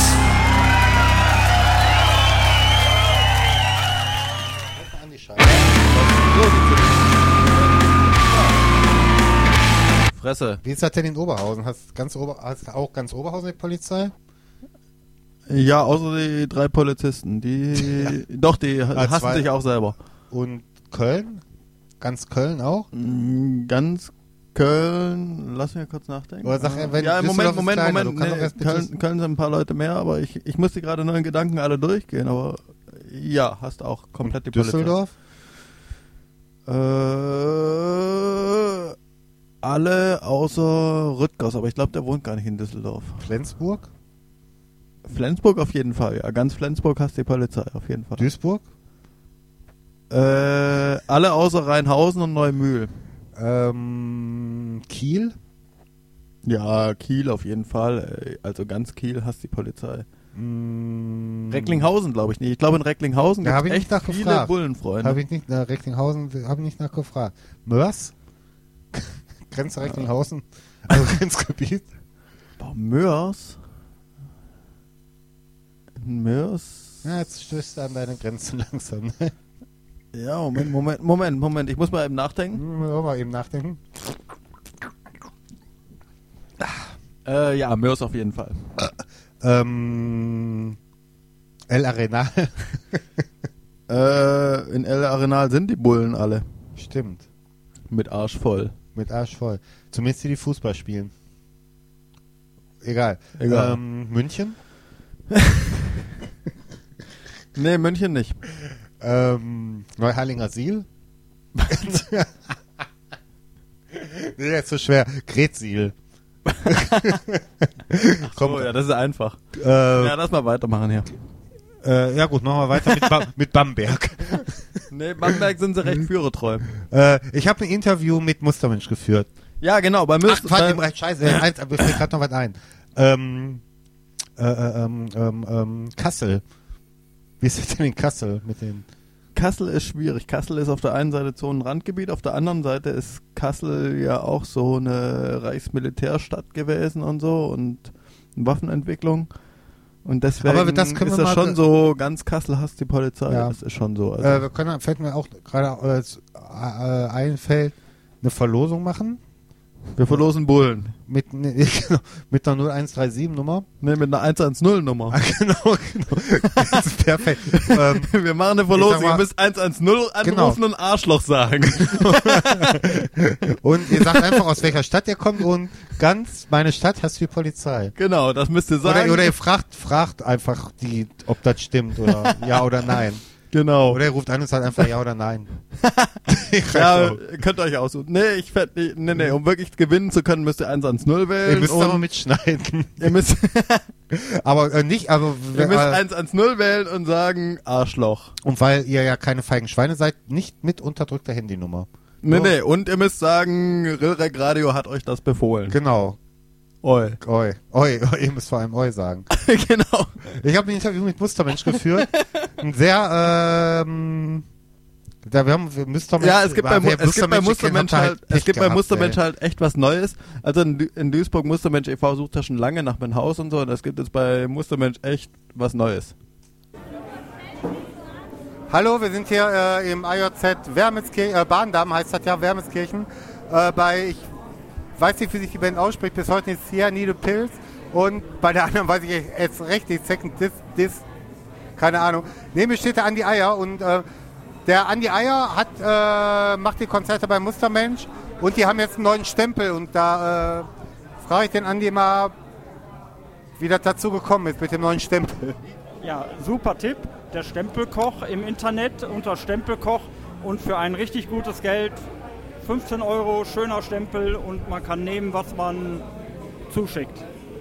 Fresse. Wie ist das denn in Oberhausen? Hast, ganz Ober, hast auch ganz Oberhausen die Polizei? Ja, außer die drei Polizisten. Die, ja. Doch, die ja, hassen zwei. sich auch selber. Und Köln? Ganz Köln auch? Ganz Köln, lass mich kurz nachdenken. Oder sag, wenn ja, im Moment, Moment, kleiner, Moment. Nee, Köln, Köln sind ein paar Leute mehr, aber ich, ich musste gerade nur in Gedanken alle durchgehen, aber ja, hast auch komplett und die Düsseldorf? Polizei. Äh, alle außer Rüttgers, aber ich glaube, der wohnt gar nicht in Düsseldorf. Flensburg? Flensburg auf jeden Fall, ja. Ganz Flensburg hast die Polizei, auf jeden Fall. Duisburg? Äh, alle außer Rheinhausen und Neumühl. Ähm, Kiel? Ja, Kiel auf jeden Fall. Also ganz Kiel hast die Polizei. Mm. Recklinghausen glaube ich nicht. Ich glaube in Recklinghausen da gibt es echt viele gefragt. Bullenfreunde. Habe ich nicht, na, Recklinghausen habe ich nicht nachgefragt. Mörs? Grenze Recklinghausen? Also Grenzgebiet? Boah, Mörs? Mörs? Ja, jetzt stößt du an deine Grenzen langsam, ne? Ja, Moment, Moment, Moment, Moment. Ich muss mal eben nachdenken. Ja, mal eben nachdenken. Äh, ja, Mörs auf jeden Fall. Äh, ähm, El Arenal. äh, in El Arenal sind die Bullen alle. Stimmt. Mit Arsch voll. Mit Arsch voll. Zumindest die, die Fußball spielen. Egal. Egal. Ähm, München? Nee, München nicht. Ähm, Neuharlinger Siel? Nee, das ist so schwer. Gretsiel. Komm, ja, das ist einfach. Äh, ja, lass mal weitermachen hier. Äh, ja gut, machen wir weiter mit, ba- mit Bamberg. Nee, Bamberg sind sie recht führertreu. Äh, ich habe ein Interview mit Mustermensch geführt. Ja, genau, bei Mustermensch. Ach, warte, scheiße, äh, eins, mir fällt gerade noch was ein. Ähm, äh, ähm, ähm, ähm, Kassel. Wie ist es denn in Kassel mit den... Kassel ist schwierig. Kassel ist auf der einen Seite so ein Randgebiet, auf der anderen Seite ist Kassel ja auch so eine Reichsmilitärstadt gewesen und so und Waffenentwicklung. Und deswegen Aber das können ist wir das mal schon so, ganz Kassel hasst die Polizei. Ja. Das ist schon so. Also. Äh, wir können, fällt mir auch gerade äh, einfällt, eine Verlosung machen. Wir verlosen Bullen. Mit, ne, genau, mit einer null eins drei sieben Nummer. Ne, mit einer eins eins null Nummer. Ah, genau, genau. Das ist perfekt. ähm, wir machen eine Verlosung. Mal, ihr müsst eins eins null anrufen genau. und Arschloch sagen. Und ihr sagt einfach, aus welcher Stadt ihr kommt und ganz, meine Stadt hast du die Polizei. Genau, das müsst ihr sagen. Oder, oder ihr fragt, fragt einfach die, ob das stimmt oder ja oder nein. Genau. Oder er ruft an und sagt einfach ja oder nein. Ja, könnt ihr euch aussuchen. Nee, ich fänd, nee, nee, nee, um wirklich gewinnen zu können, müsst ihr eins eins null wählen. Ihr müsst aber mitschneiden. Ihr müsst, aber äh, nicht, aber ihr müsst eins eins null wählen und sagen Arschloch. Und weil ihr ja keine feigen Schweine seid, nicht mit unterdrückter Handynummer. Nee, nee, und ihr müsst sagen, Rillrec Radio hat euch das befohlen. Genau. Oi. Oi. Oi. Oi. Ihr müsst vor allem Oi sagen. Genau. Ich habe ein Interview mit Mustermensch geführt. Ein sehr, ähm, da wir haben Mustermensch. Ja, es gibt bei, es gibt bei Mustermensch halt, es gibt bei Mustermensch halt echt was Neues. Also in, in Duisburg Mustermensch e V sucht ja schon lange nach meinem Haus und so, und es gibt jetzt bei Mustermensch echt was Neues. Hallo, wir sind hier äh, im A J Z Wermelskirchen, äh, Bahndamm heißt das ja, Wermelskirchen, äh, bei, ich weiß nicht, wie sich die Band ausspricht, bis heute ist hier Need a Pills, und bei der anderen weiß ich jetzt recht nicht, Second Dis, Dis, keine Ahnung. Neben mir steht der Andi Eier, und äh, der Andi Eier hat, äh, macht die Konzerte bei Mustermensch, und die haben jetzt einen neuen Stempel, und da äh, frage ich den Andi mal, wie das dazu gekommen ist mit dem neuen Stempel. Ja, super Tipp. Der Stempelkoch im Internet unter Stempelkoch, und für ein richtig gutes Geld fünfzehn Euro, schöner Stempel, und man kann nehmen, was man zuschickt.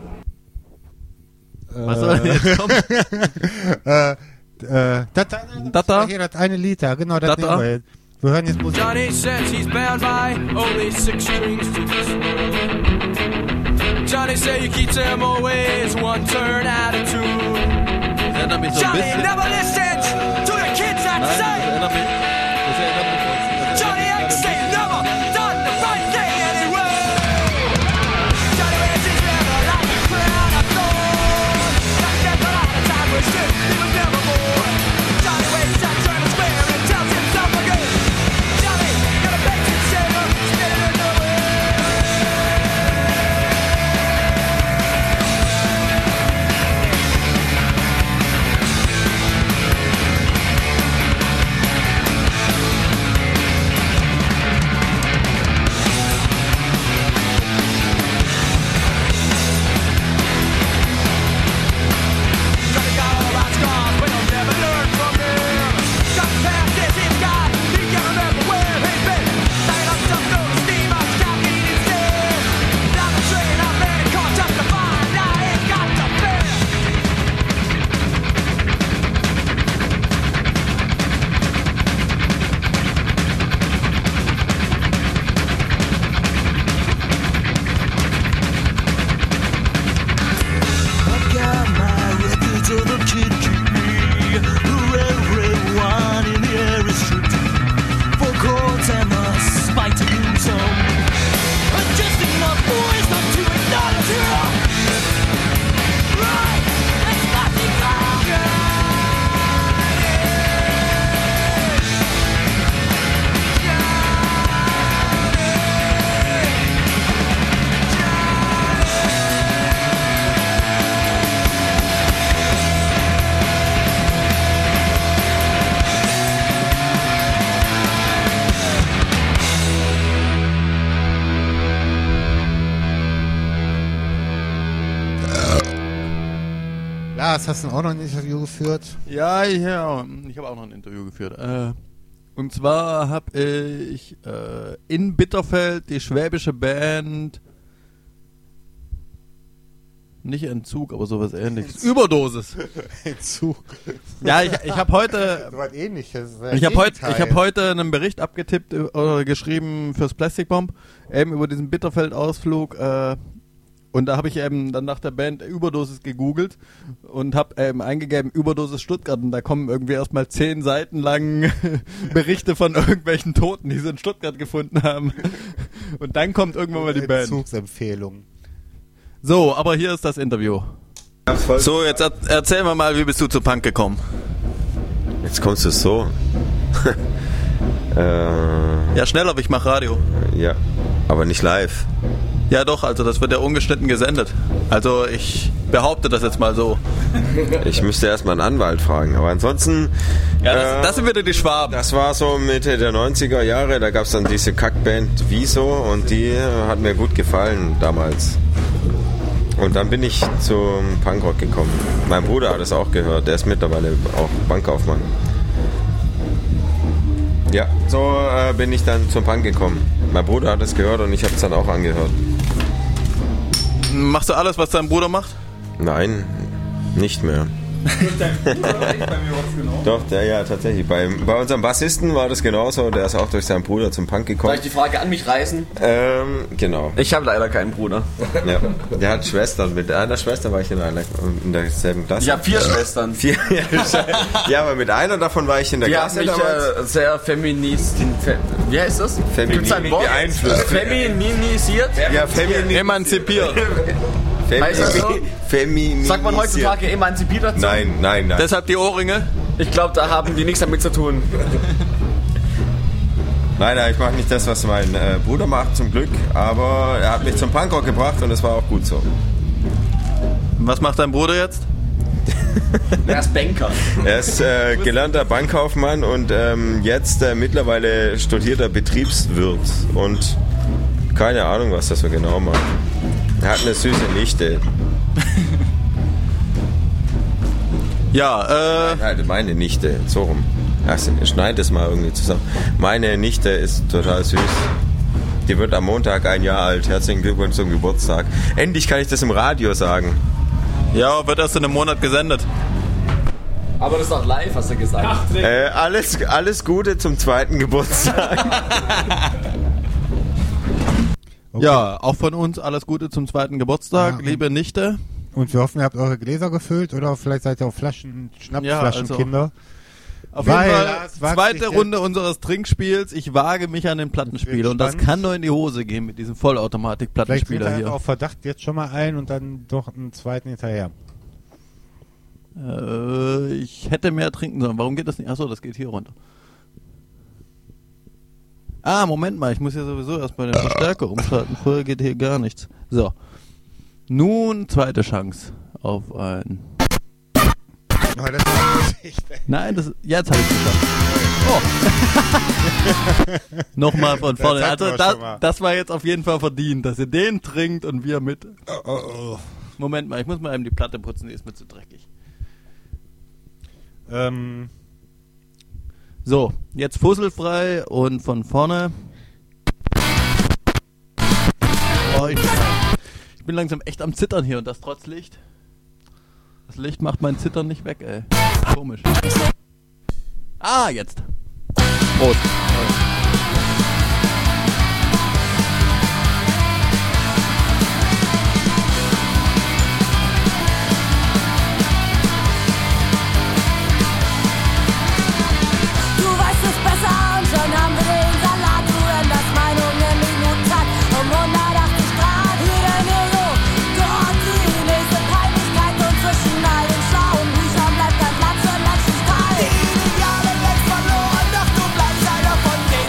Was soll denn jetzt kommen? äh, äh, das, das war hier das eine Lied da, genau, das nehmen wir jetzt. Wir hören jetzt Musik. Johnny says he's bound by only six strings to this world. Johnny said you keep them always one turn attitude. Johnny never listens to the kids that say. Johnny X say never done the right thing anyway. Johnny wears his leather like a crown of thorns. Johnny spends a lot of time with shit he was never born. Johnny wakes up trying to swear and tells himself again. Johnny got a basic sailor spinning in the wind. Lars, hast du auch noch ein Interview geführt? Ja, ja, ich habe auch noch ein Interview geführt. Äh, und zwar habe ich äh, in Bitterfeld die schwäbische Band, nicht Entzug, aber sowas ähnliches. Entzug. Überdosis. Entzug. Ja, ich, ich habe heute, so was Ähnliches. ich habe heute, ich habe heute einen Bericht abgetippt oder geschrieben fürs Plastic Bomb, eben über diesen Bitterfeld-Ausflug. Äh, Und da habe ich eben dann nach der Band Überdosis gegoogelt und habe eben eingegeben Überdosis Stuttgart, und da kommen irgendwie erstmal zehn Seiten lang Berichte von irgendwelchen Toten, die sie in Stuttgart gefunden haben. Und dann kommt irgendwann mal die Band. Entzugsempfehlung. So, aber hier ist das Interview. So, jetzt er- erzähl mir mal, wie bist du zu Punk gekommen? Jetzt kommst du so. äh, ja, schneller, ich mach Radio. Ja, aber nicht live. Ja doch, also das wird ja ungeschnitten gesendet. Also ich behaupte das jetzt mal so. Ich müsste erstmal einen Anwalt fragen, aber ansonsten... Ja, das, äh, das sind wieder die Schwaben. Das war so Mitte der neunziger Jahre, da gab es dann diese Kackband Wieso, und die hat mir gut gefallen damals. Und dann bin ich zum Punkrock gekommen. Mein Bruder hat es auch gehört, der ist mittlerweile auch Bankkaufmann. Ja, so äh, bin ich dann zum Punk gekommen. Mein Bruder hat es gehört und ich habe es dann auch angehört. Machst du alles, was dein Bruder macht? Nein, nicht mehr. Doch, der ja tatsächlich. Bei, bei unserem Bassisten war das genauso. Der ist auch durch seinen Bruder zum Punk gekommen. Soll ich die Frage an mich reißen? Ähm, genau. Ich habe leider keinen Bruder. Ja, der hat Schwestern. Mit einer Schwester war ich in, einer, in derselben Klasse. Ich habe vier Schwestern. Vier, ja, aber mit einer davon war ich in der die Klasse mich, damals. Äh, sehr feministin... Fe, wie heißt das? Feminin beeinflusst. Femininisiert? Ja, feminin emanzipiert. Heißt das so? Feminisiert. Sagt man heutzutage emanzipiert dazu? Nein, nein, nein. Deshalb die Ohrringe? Ich glaube, da haben die nichts damit zu tun. Nein, nein, ich mache nicht das, was mein äh, Bruder macht, zum Glück. Aber er hat mich zum Punkrock gebracht und das war auch gut so. Was macht dein Bruder jetzt? Er ist Banker. Er ist äh, gelernter Bankkaufmann und ähm, jetzt äh, mittlerweile studierter Betriebswirt. Und keine Ahnung, was er so genau macht. Er hat eine süße Nichte. Ja, äh... Nein, meine Nichte, so rum. Also, schneid es mal irgendwie zusammen. Meine Nichte ist total süß. Die wird am Montag ein Jahr alt. Herzlichen Glückwunsch zum Geburtstag. Endlich kann ich das im Radio sagen. Ja, wird erst in einem Monat gesendet. Aber das ist doch live, hast du gesagt. Ach, äh, alles, alles Gute zum zweiten Geburtstag. Okay. Ja, auch von uns alles Gute zum zweiten Geburtstag, ja, liebe Nichte. Und wir hoffen, ihr habt eure Gläser gefüllt oder vielleicht seid ihr auch Flaschen, Schnapsflaschenkinder. Ja, also auf Weil, jeden Fall, zweite Runde unseres Trinkspiels. Ich wage mich an den Plattenspieler und das kann nur in die Hose gehen mit diesem Vollautomatik-Plattenspieler hier. Vielleicht auf Verdacht jetzt schon mal ein und dann doch einen zweiten hinterher. Äh, ich hätte mehr trinken sollen. Warum geht das nicht? Achso, das geht hier runter. Ah, Moment mal, ich muss ja sowieso erstmal den Verstärker umschalten. Vorher geht hier gar nichts. So. Nun, zweite Chance auf ein... Oh, das ist Nein, das, jetzt habe ich es geschafft. Oh. Nochmal von vorne. Also das, das war jetzt auf jeden Fall verdient, dass ihr den trinkt und wir mit... Oh, oh, oh. Moment mal, ich muss mal eben die Platte putzen, die ist mir zu dreckig. Ähm... So, jetzt fusselfrei und von vorne. Oh, ich, ich bin langsam echt am Zittern hier und das trotz Licht. Das Licht macht mein Zittern nicht weg, ey. Komisch. Ah, jetzt. Prost. Die Ideale längst verloren, doch du bleibst einer von denen.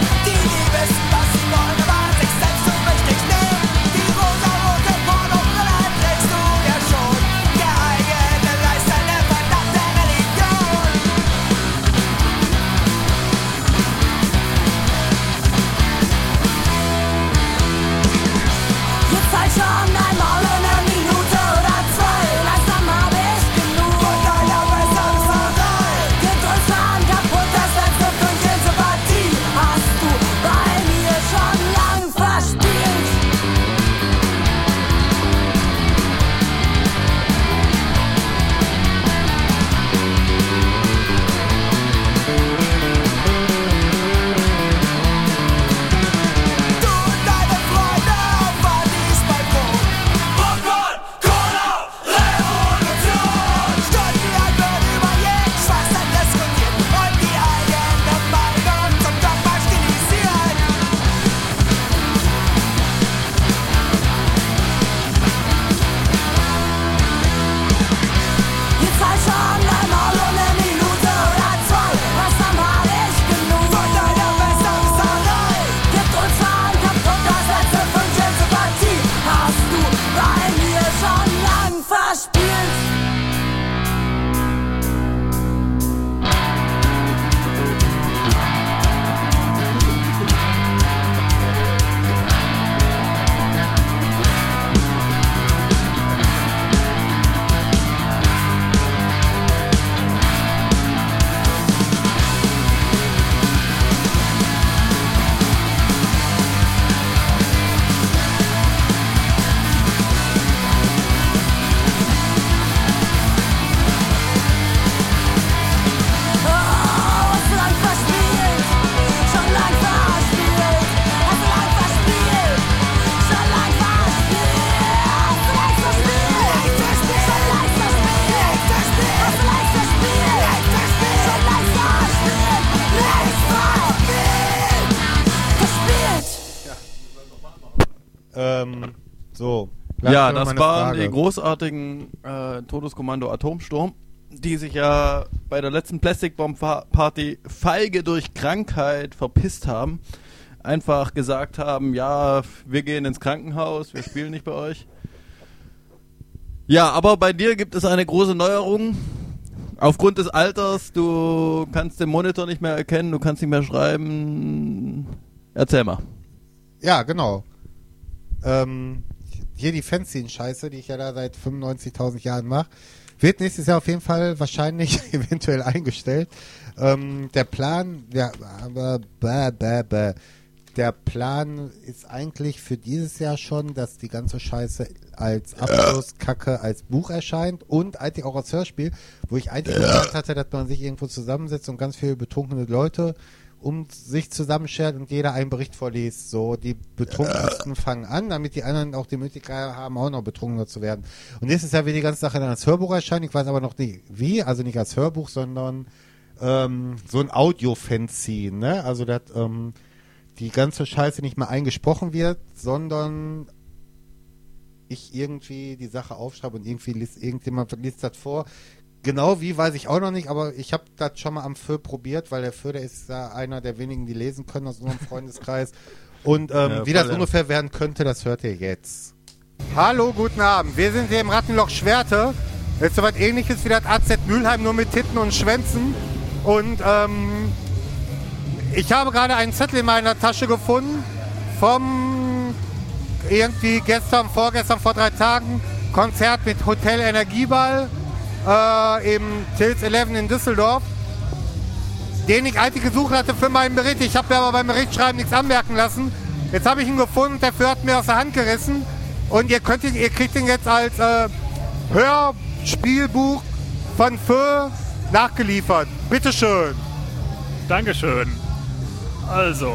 Ja, das waren Frage. die großartigen äh, Todeskommando Atomsturm, die sich ja bei der letzten Plastic Bomb Party feige durch Krankheit verpisst haben. Einfach gesagt haben, ja, wir gehen ins Krankenhaus, wir spielen nicht bei euch. Ja, aber bei dir gibt es eine große Neuerung. Aufgrund des Alters, du kannst den Monitor nicht mehr erkennen, du kannst nicht mehr schreiben. Erzähl mal. Ja, genau. Ähm, hier die Fanzine-Scheiße, die ich ja da seit fünfundneunzigtausend Jahren mache, wird nächstes Jahr auf jeden Fall wahrscheinlich eventuell eingestellt. Ähm, der Plan, ja, aber bäh, bäh, bäh. Der Plan ist eigentlich für dieses Jahr schon, dass die ganze Scheiße als Abschlusskacke als Buch erscheint und eigentlich auch als Hörspiel, wo ich eigentlich gedacht hatte, dass man sich irgendwo zusammensetzt und ganz viele betrunkene Leute um sich zusammenschert und jeder einen Bericht vorliest. So, die Betrunkensten fangen an, damit die anderen auch die Möglichkeit haben, auch noch betrunkener zu werden. Und nächstes Jahr wird die ganze Sache dann als Hörbuch erscheinen. Ich weiß aber noch nicht wie, also nicht als Hörbuch, sondern ähm, so ein Audio-Fanzine, ne? Also, dass ähm, die ganze Scheiße nicht mehr eingesprochen wird, sondern ich irgendwie die Sache aufschreibe und irgendwie liest irgendjemand liest das vor. Genau wie, weiß ich auch noch nicht, aber ich habe das schon mal am Föhr probiert, weil der Föhr, der ist ja einer der wenigen, die lesen können aus unserem Freundeskreis. Und ähm, ja, wie das ungefähr werden könnte, das hört ihr jetzt. Hallo, guten Abend. Wir sind hier im Rattenloch Schwerte. Jetzt so was ähnliches wie das A Z Mülheim, nur mit Titten und Schwänzen. Und ähm, ich habe gerade einen Zettel in meiner Tasche gefunden vom irgendwie gestern, vorgestern, vor drei Tagen Konzert mit Hotel Energieball äh, im Tills elf in Düsseldorf, den ich eigentlich gesucht hatte für meinen Bericht. Ich habe mir aber beim Berichtschreiben nichts anmerken lassen. Jetzt habe ich ihn gefunden, der Föhr hat mir aus der Hand gerissen und ihr, könnt ihn, ihr kriegt ihn jetzt als äh, Hörspielbuch von Föhr nachgeliefert. Bitteschön. Dankeschön. Also,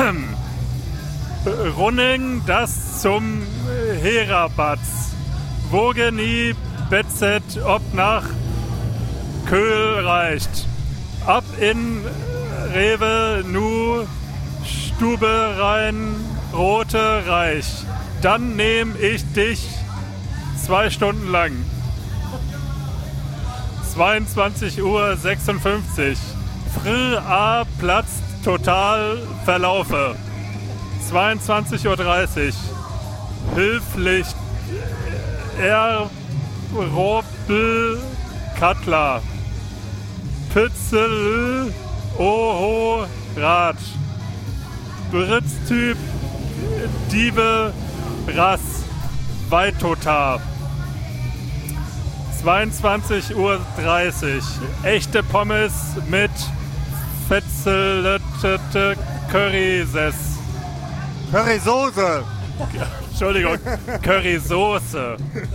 Running das zum Herabatz. Woge nie Betzet, ob nach Köhl reicht. Ab in Rewe, nu Stube rein, rote Reich. Dann nehm ich dich zwei Stunden lang. zweiundzwanzig Uhr sechsundfünfzig. Früh A platzt total verlaufe. zweiundzwanzig Uhr dreißig. Hilflicht. Er Robel Kattler. Pitzel Oho Rad. Britztyp Diebe Rass. Weitotar. zweiundzwanzig Uhr dreißig. Echte Pommes mit fetzelete Curryses. Currysoße. Entschuldigung, Currysoße.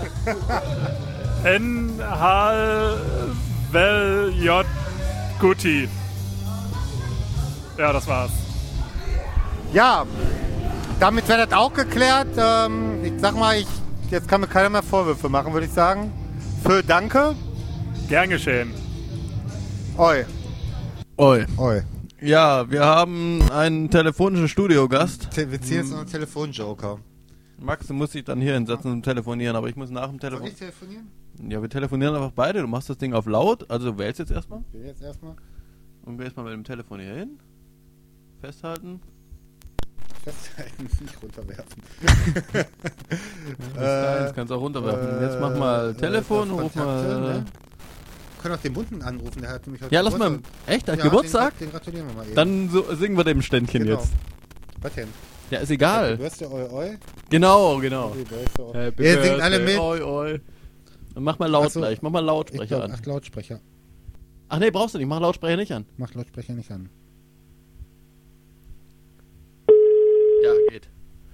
N H L J Guti. Ja, das war's. Ja, damit wäre das auch geklärt. Ähm, ich sag mal, ich, jetzt kann mir keiner mehr Vorwürfe machen, würde ich sagen. Für Danke. Gern geschehen. Oi. Oi. Oi. Ja, wir haben einen telefonischen Studiogast. Te- wir ziehen jetzt noch einen Telefonjoker. Max, du musst dich dann hier hinsetzen und telefonieren, aber ich muss nach dem Telefon... Soll ich telefonieren? Ja, wir telefonieren einfach beide. Du machst das Ding auf laut, also du wählst jetzt erstmal. Ich wähl jetzt erstmal. Und gehst mal mit dem Telefon hier hin. Festhalten. Festhalten, nicht runterwerfen. ja, das kannst du auch runterwerfen. Jetzt mach mal äh, Telefon, äh, ruf mal... Ne? Wir können auch den Bunten anrufen, der hat nämlich heute Ja, lass mal... Echt? Hat ja, Geburtstag? Den, den gratulieren wir mal eben. Dann so, singen wir dem Ständchen genau. jetzt. Was denn? Ja, ist egal. Happy Birthday, oi, oi. Genau, genau. Happy Birthday, Happy Ihr singt alle mit. Oi, oi. Und mach mal laut so, gleich. Mach mal Lautsprecher glaub, an. Ach, Lautsprecher. Ach nee, brauchst du nicht. Mach Lautsprecher nicht an. Mach Lautsprecher nicht an. Ja, geht.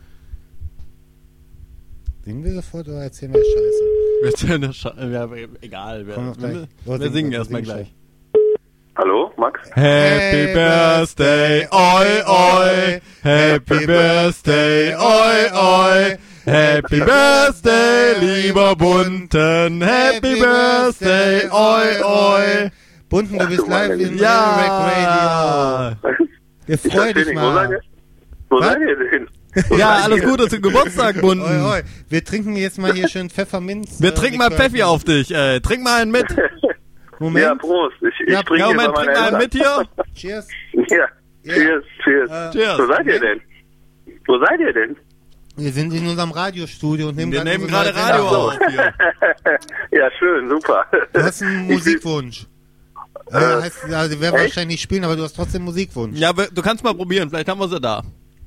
Singen wir sofort oder erzählen wir Scheiße? Wir erzählen das Scheiße. Ja, egal. Wir, wir, wir, wir singen erstmal gleich. Hallo, Max? Happy Birthday, oi, oi. Happy Birthday, oi, oi. Happy Birthday, lieber Bunten. Happy Birthday, oi, oi. Bunten, du bist live in ja. Radio. Wir freuen dich mal. Wo seid ihr denn? Ja, alles Gute zum Geburtstag, Bunden. Oi, oi. Wir trinken jetzt mal hier schön Pfefferminz. Wir äh, trinken mal Pfeffi auf dich, ey. Trink mal einen mit. Moment. Ja, Prost. Ich, ich ja, trinke ja, Moment, trink mal einen mit hier. Cheers. Ja, ja. Cheers, cheers. Äh, cheers. Wo seid ihr denn? Wo seid ihr denn? Wir sind in unserem Radiostudio und nehmen Wir nehmen gerade Radio auf hier. Ja, schön, super. Du hast einen Musikwunsch. Äh, heißt, also, wir werden wahrscheinlich nicht spielen, aber du hast trotzdem Musikwunsch. Ja, du kannst mal probieren, vielleicht haben wir sie da.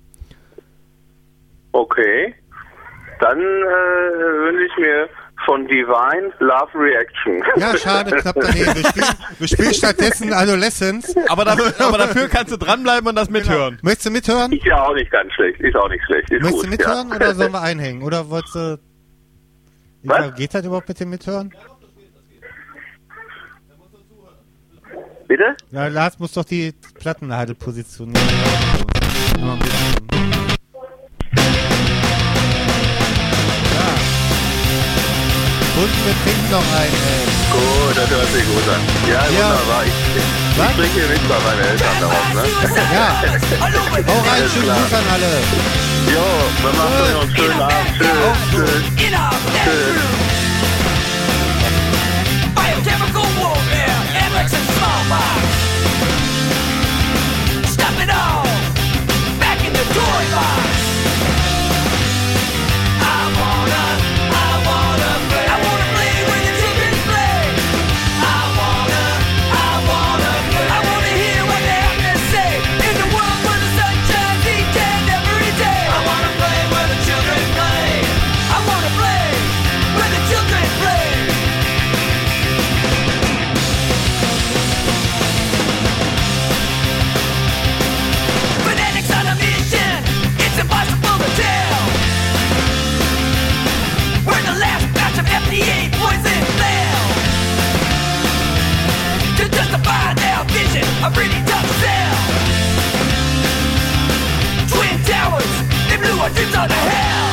Okay. Dann äh, wünsche ich mir von Divine Love Reaction. Ja, schade, knapp daneben. Wir spielen, wir spielen stattdessen Adolescence. Aber dafür, aber dafür kannst du dranbleiben und das mithören. Genau. Möchtest du mithören? Ist ja auch nicht ganz schlecht. Ist auch nicht schlecht. Ist Möchtest gut, du mithören ja. oder sollen wir einhängen? Oder wolltest du... Was? Glaube, geht das überhaupt mit dem Mithören? Bitte? Ja, Lars muss doch die Plattenhalde positionieren. Nur ein bisschen. Ja. Und wir trinken noch einen, ey. Gut, das hört sich gut an. Ja, Ja. wunderbar. Ich, ich, ich trinke hier mit bei meinen Eltern darauf, ne? Ja. Hau rein, Alles schönen klar. Gruß an alle. Jo, wir machen uns einen schönen Abend. Tschüss. Tschüss. Tschüss. Biochemical warfare, anthrax and smallpox. Stop it all, back in the toy box. I wanna, I wanna play. I wanna play where the children play. I wanna, I wanna play. I wanna hear what they have to say. In the world where the sun shines each and every day. I wanna play where the children play. I wanna play where the children play. Fanatics on a mission, it's impossible to tell. We're the last batch of F D A poison fell. To justify their vision, a really tough sell. Twin towers, they blew our dreams out of hell.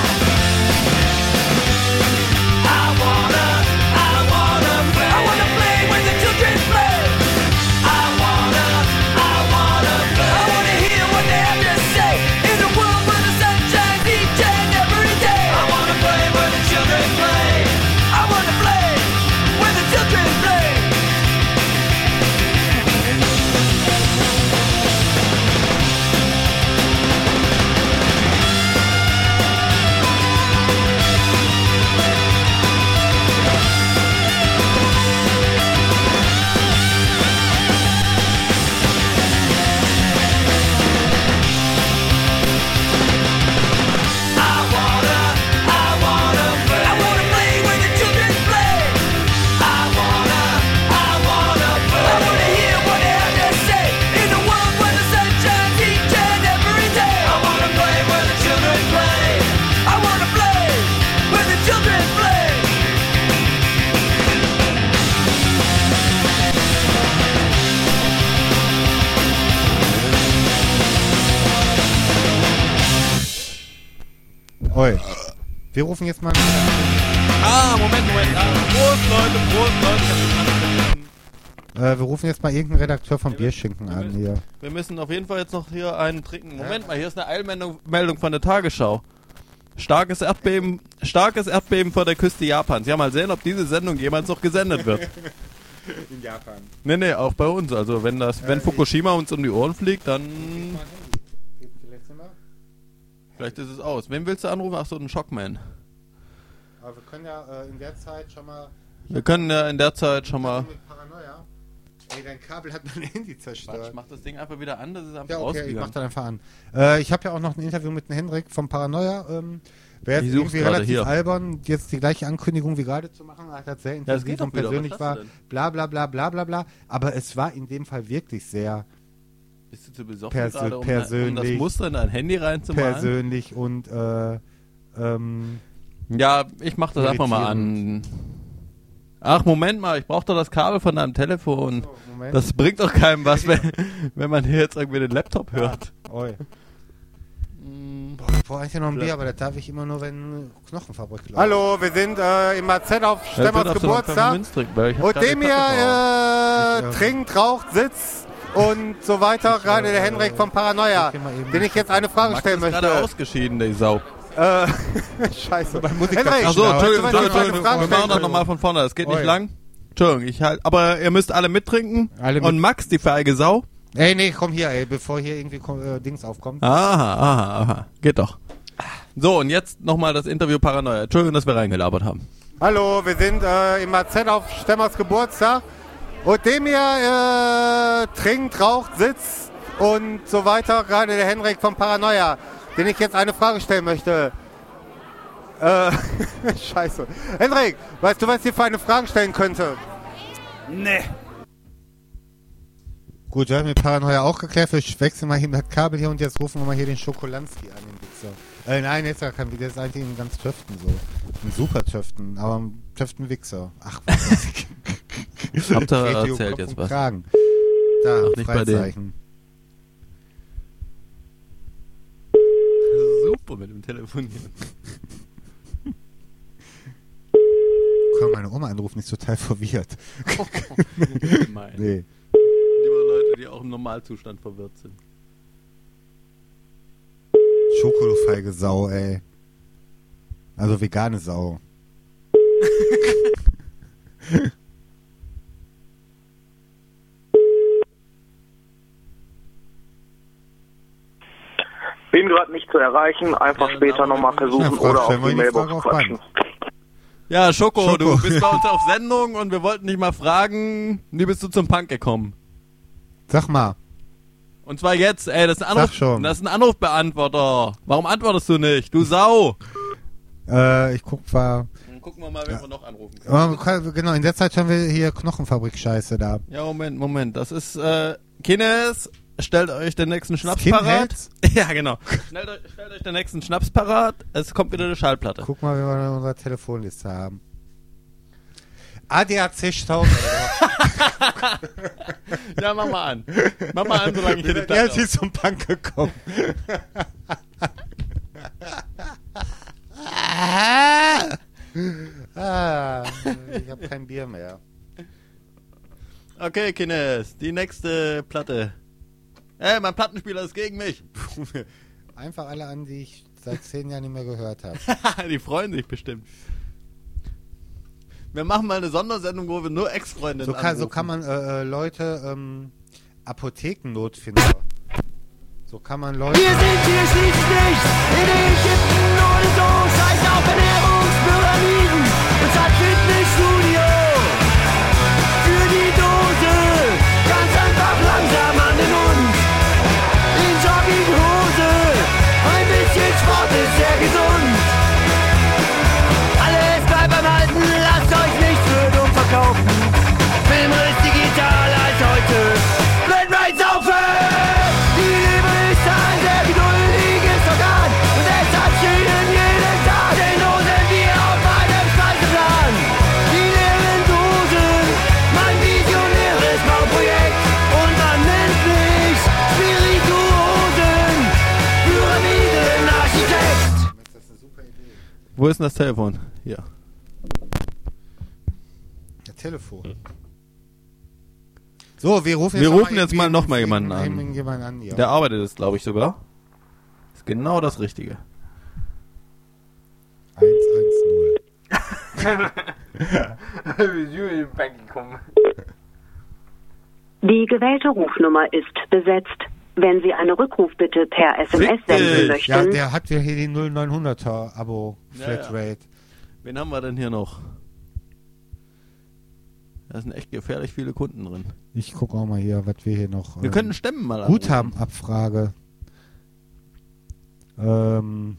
I wanna, I wanna play. I wanna play where the children play. I wanna, I wanna play. I wanna hear what they have to say. In a world where the sun shines each and every day. I wanna play where the children play. I wanna play where the children play. Oi. Wir rufen jetzt mal... Ah, Moment, Moment. Ah, Prost, Leute, Prost, Leute. Äh, wir rufen jetzt mal irgendeinen Redakteur vom Bierschinken an hier. Wir müssen auf jeden Fall jetzt noch hier einen trinken. Moment mal, hier ist eine Eilmeldung Meldung von der Tagesschau. Starkes Erdbeben, starkes Erdbeben vor der Küste Japans. Ja, mal sehen, ob diese Sendung jemals noch gesendet wird. In Japan. Nee, nee, auch bei uns. Also wenn das, wenn Fukushima uns um die Ohren fliegt, dann... Vielleicht ist es aus. Wen willst du anrufen? Ach so, einen Shockman. Aber wir können ja äh, in der Zeit schon mal... Wir können ja in der Zeit schon mal... Mit Paranoia. Ey, dein Kabel hat mein Handy zerstört. Quatsch, mach das Ding einfach wieder an, das ist einfach ja, okay, ausgegangen. Ich mach das einfach an. Äh, ich habe ja auch noch ein Interview mit dem Hendrik vom Paranoia. Ähm, Wäre jetzt irgendwie relativ hier. albern, jetzt die gleiche Ankündigung wie gerade zu machen, hat das sehr intensiv ja, und persönlich war, bla bla bla bla bla bla. Aber es war in dem Fall wirklich sehr... Bist du zu besoffen Persö gerade, um, persönlich, um das Muster in dein Handy reinzumalen? Persönlich und äh, ähm, ja, ich mach das einfach mal an. Ach, Moment mal, ich brauch doch das Kabel von deinem Telefon. Oh, das bringt doch keinem was, wenn, wenn man hier jetzt irgendwie den Laptop hört. Ah, oi. Mm. Boah, ich brauche eigentlich noch ein Bier, aber das darf ich immer nur, wenn Knochenfabrik läuft. Hallo, wir sind äh, im A Z auf Stemmers Geburtstag. Und dem hier äh, trinkt, raucht, sitzt und so weiter. Gerade der Henrik von Paranoia, den ich jetzt eine Frage Max stellen ist möchte. gerade ausgeschieden, die Sau. Äh, scheiße. Henrik, Achso, Entschuldigung, weißt du, Entschuldigung, wir machen das nochmal von vorne, das geht nicht Oi. lang. Entschuldigung, ich halt, aber ihr müsst alle mittrinken. Alle mit und Max, die feige Sau. Ey, nee, komm hier, ey, bevor hier irgendwie äh, Dings aufkommt. Aha, aha, aha. Geht doch. So, und jetzt nochmal das Interview Paranoia. Entschuldigung, dass wir reingelabert haben. Hallo, wir sind äh, im A Z auf Stemmers Geburtstag. Und dem hier äh, trinkt, raucht, sitzt und so weiter. Gerade der Henrik von Paranoia, den ich jetzt eine Frage stellen möchte. Äh, scheiße. Henrik, weißt du, was ich dir für eine Frage stellen könnte? Nee. Gut, wir haben mit Paranoia auch geklärt. Wir wechseln mal hier das Kabel hier und jetzt rufen wir mal hier den Schokolanski an, den Wichser. Äh, nein, jetzt gar kein, der ist eigentlich ein ganz Töften so. Ein super Töften, aber ein Töften-Wichser. Ach, was? Habt ihr erzählt jetzt was? Kragen. Da, Ach, nicht bei dem. Super mit dem Telefonieren. Kann meine Oma anrufen, ist total verwirrt. Gemein. Nee. Lieber Leute, die auch im Normalzustand verwirrt sind. Schokolofeige Sau, ey. Also vegane Sau. Bin gerade nicht zu erreichen, einfach Ja, später nochmal versuchen Ja, oder auf stellen wir die die Mailbox Frage auf quatschen. Ja, Schoko, Schoko. du bist bei uns auf Sendung und wir wollten dich mal fragen, wie bist du zum Punk gekommen? Sag mal. Und zwar jetzt, ey, das ist ein, Anruf, Sag schon. das ist ein Anrufbeantworter. Warum antwortest du nicht? Du Sau! Äh, ich guck mal. Dann gucken wir mal, wen wir noch anrufen können. Oh, genau, in der Zeit haben wir hier Knochenfabrik-Scheiße da. Ja, Moment, Moment. Das ist, äh, Kines, stellt euch den nächsten Schnaps Skinheads? parat. Ja, genau. stellt, euch, stellt euch den nächsten Schnaps parat. Es kommt wieder eine Schallplatte. Guck mal, wie wir in unserer Telefonliste haben. A D A C tausend. Ja, mach mal an. Mach mal an, solange ich hier die Ja, Platte sie ist zum Punk gekommen. ah, ich habe kein Bier mehr. Okay, Kines, die nächste Platte. Ey, mein Plattenspieler ist gegen mich. Einfach alle an, die ich seit zehn Jahren nicht mehr gehört habe. Die freuen sich bestimmt. Wir machen mal eine Sondersendung, wo wir nur Ex-Freundinnen So kann, so kann man äh, Leute, ähm, Apothekennotfinder. So kann man Leute... Wir sind hier schließlich nicht in Ägypten oder so. Scheiß auf Ernährungspyramiden und ein Fitnessstudio. Für die Dose, ganz einfach langsam an den Mund. In Jogginghose, ein bisschen Sport ist sehr gesund. Alles bleibt beim Alten, lasst euch nicht für dumm verkaufen. Film ist digitaler als heute, wenn wir saufen. Die Liebe ist ein sehr geduldiges Organ und deshalb stehen jeden Tag in Dosen wir auf einem Speiseplan. Die leeren Dosen, mein visionäres Bauprojekt und man nennt mich Spirituosen, Pyramidenarchitekt. Wo ist denn das Telefon? Hier. Der Telefon. So, wir rufen jetzt, Wir noch rufen mal jetzt mal irgendwie- nochmal jemanden an. jemanden an ja. Der arbeitet es, glaube ich, sogar. Ist genau das Richtige. eins eins null. Wie sind wir in den Bank gekommen? Die gewählte Rufnummer ist besetzt. Wenn Sie eine Rückrufbitte per S M S Fick senden dich. möchten... Ja, der hat ja hier die null neunhunderter Abo Ja, Flatrate. ja. Wen haben wir denn hier noch? Da sind echt gefährlich viele Kunden drin. Ich gucke auch mal hier, was wir hier noch... Wir ähm, können Stemmen mal anrufen. Guthabenabfrage. Ähm...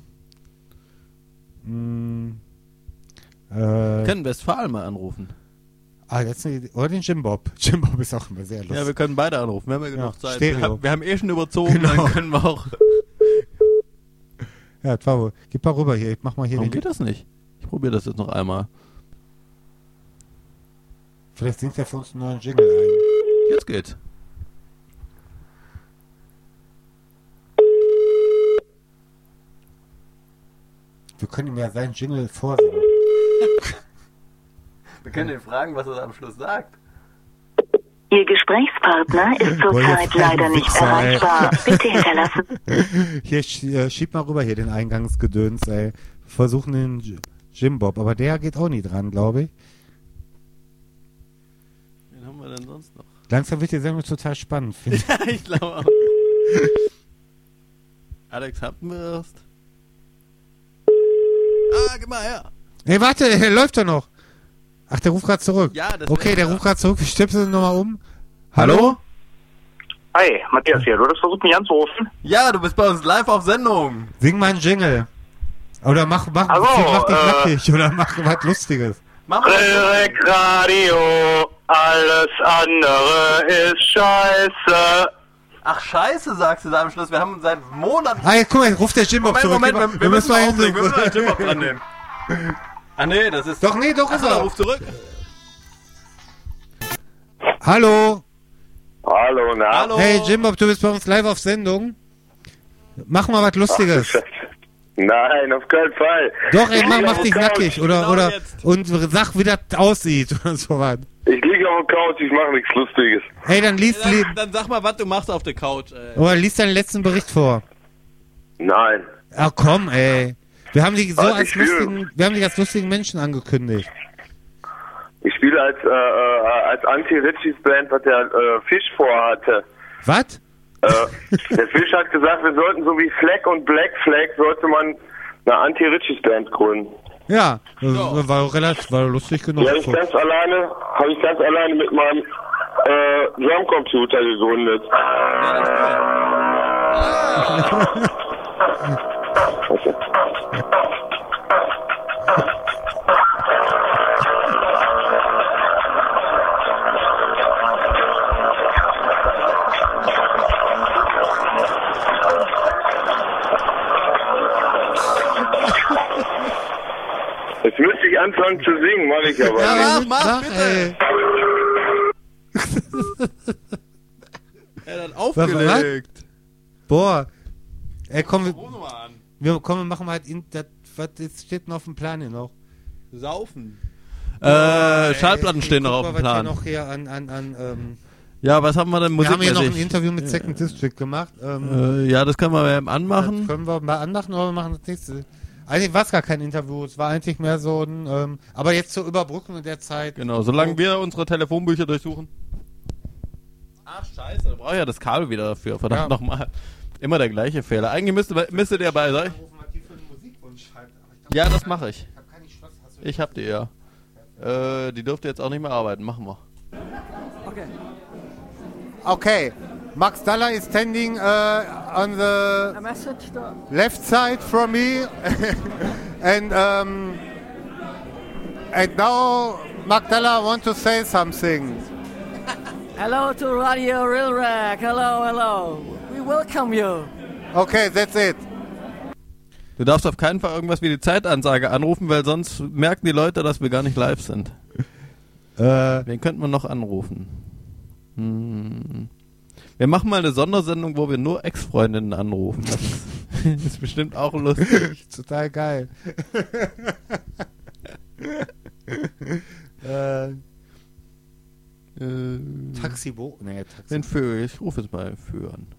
Mh, äh, Wir können Westfalen mal anrufen. Ah, jetzt eine Idee. Oder den Jim Bob. Jim Bob ist auch immer sehr lustig. Ja, wir können beide anrufen. Wir haben ja genug Ja, Zeit. Stereo. Wir haben, wir haben eh schon überzogen, Genau. dann können wir auch... Ja, das war wohl. Gib mal rüber hier. Mach mal hier Warum den... geht das nicht? Ich probiere das jetzt noch einmal. Vielleicht singt er für uns einen neuen Jingle ein. Jetzt geht's. Wir können ihm ja seinen Jingle vorsingen. Wir können ihn fragen, was er am Schluss sagt. Ihr Gesprächspartner ist zurzeit leider nicht Wichser, erreichbar. Bitte hinterlassen. Hier, sch- schieb mal rüber hier den Eingangsgedöns, ey. Versuchen den J- Jim Bob, aber der geht auch nie dran, glaube ich. Wen haben wir denn sonst noch? Langsam wird die Sendung total spannend, finde ich. Ja, ich glaube auch. Alex, hatten wir erst? Ah, gib mal her. Ey, warte, der läuft doch noch. Ach, der ruft gerade zurück. Ja, das Okay, der ja. ruft gerade zurück. Ich stöpsel nochmal um. Hallo? Hi, Matthias hier. Du hast versucht, mich anzurufen? Ja, du bist bei uns live auf Sendung. Sing mal einen Jingle. Oder mach, mach, Also, mach dich äh, nackig. Oder mach was Lustiges. Rec Radio, alles andere ist scheiße. Ach, scheiße, sagst du da am Schluss. Wir haben seit Monaten... Ah, jetzt guck mal, jetzt ruft der Jim Bob Moment, zurück. Moment, wir, wir, wir müssen mal auflegen. Wir müssen mal den Jim Bob dran nehmen. Ah, nee, das ist... Doch, nee, doch Ach, ist er. er. Ruf zurück. Hallo? Hallo, na? Hallo. Hey, Jim Bob, du bist bei uns live auf Sendung. Mach mal was Lustiges. Nein, auf keinen Fall. Doch, ey, Ich mach, lieg mach auf dich der Couch. nackig. Oder, Genau oder, jetzt. und sag, wie das aussieht. Oder so was. Ich liege auf der Couch, ich mache nichts Lustiges. Hey, dann liest, li Dann, dann sag mal, was du machst auf der Couch, ey. oder liest deinen letzten Bericht vor. Nein. Ach komm, ey. Wir haben dich so Was, als ich will- lustigen, wir haben dich als lustigen Menschen angekündigt. Ich spiele als, äh, äh, als Anti-Ritchies Band, was der äh, Fisch vorhatte. Was? Äh, der Fisch hat gesagt, wir sollten so wie Fleck und Black Flag, sollte man eine Anti-Ritchies Band gründen. Ja, das war relativ, war lustig genug. Die habe ich ganz alleine, habe ich ganz alleine mit meinem äh, Drumcomputer gegründet. Jetzt müsste ich anfangen zu singen, mache ich aber Ja, nicht. mach, sag, bitte. ey. Er hat aufgelegt. Boah. Ey, komm, wir, Ruf mal an. wir, komm, wir machen mal halt, in, das, was jetzt steht noch auf dem Plan hier noch? Saufen. Äh, Schallplatten Ey, stehen guck noch auf mal, dem was Plan. hier noch hier an, an, an, ähm, Ja, was haben wir denn wir haben hier noch ein musikmäßig? Interview mit Second District gemacht. Ähm, Äh, ja, das können wir ja anmachen. Das können wir mal anmachen, aber wir machen das nächste. Eigentlich war es gar kein Interview, es war eigentlich mehr so ein, ähm, aber jetzt zur Überbrückung der Zeit. Genau, solange wir unsere Telefonbücher durchsuchen. Ach, scheiße, da brauche ich ja das Kabel wieder dafür. Verdammt Ja. nochmal. Immer der gleiche Fehler. Eigentlich müsste, müsste der bei euch. Ja, das mache ich. Ich hab die, ja. Äh, die dürfte jetzt auch nicht mehr arbeiten. Machen wir. Okay. Okay. Max Daller is standing uh, on the left side from me, and um, and now Max Daller want to say something. Hello to Radio Real Rack. Hello, hello. We welcome you. Okay, that's it. Du darfst auf keinen Fall irgendwas wie die Zeitansage anrufen, weil sonst merken die Leute, dass wir gar nicht live sind. Äh. Wen könnten wir noch anrufen? Hm. Wir machen mal eine Sondersendung, wo wir nur Ex-Freundinnen anrufen. Das ist, ist bestimmt auch lustig. Total geil. äh, äh, Taxibo? Nee, Taxi. Den Föhr, ich rufe jetzt mal Föhr an.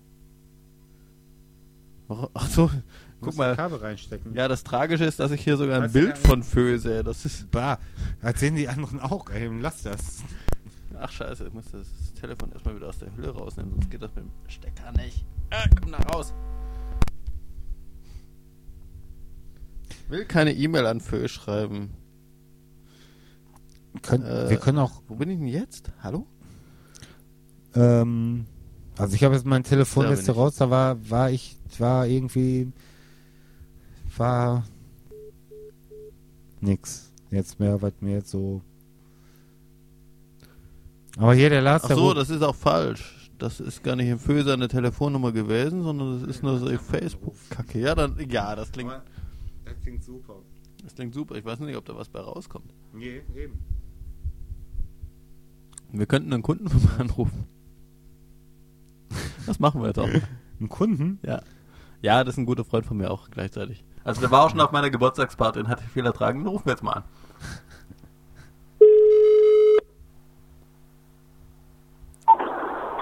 Ach so, guck mal. Kabel reinstecken. Ja, das Tragische ist, dass ich hier sogar ein Weißt Bild du, von Föhr sehe. Das ist. Bah, das sehen die anderen auch, ey, lass das. Ach scheiße, ich muss das Telefon erstmal wieder aus der Hülle rausnehmen, sonst geht das mit dem Stecker nicht. Ah, komm da raus. Will keine E-Mail an Föhr schreiben. Können, äh, wir können auch. Wo bin ich denn jetzt? Hallo? Ähm, also ich habe jetzt mein Telefonliste raus, da war, war ich, war irgendwie, war nix. Jetzt mehr, was mir jetzt so. Aber hier der Lars. Ach so, das ist auch falsch. Das ist gar nicht im Föhr seine Telefonnummer gewesen, sondern das ist nur so Facebook-Kacke. Ja, dann, ja, das klingt. Das klingt super. Das klingt super. Ich weiß nicht, ob da was bei rauskommt. Nee, eben. Wir könnten einen Kunden von mir anrufen. Das machen wir jetzt auch. Einen Kunden? Ja. Ja, das ist ein guter Freund von mir auch gleichzeitig. Also der war auch schon auf meiner Geburtstagsparty und hatte viel ertragen. Den rufen wir jetzt mal an.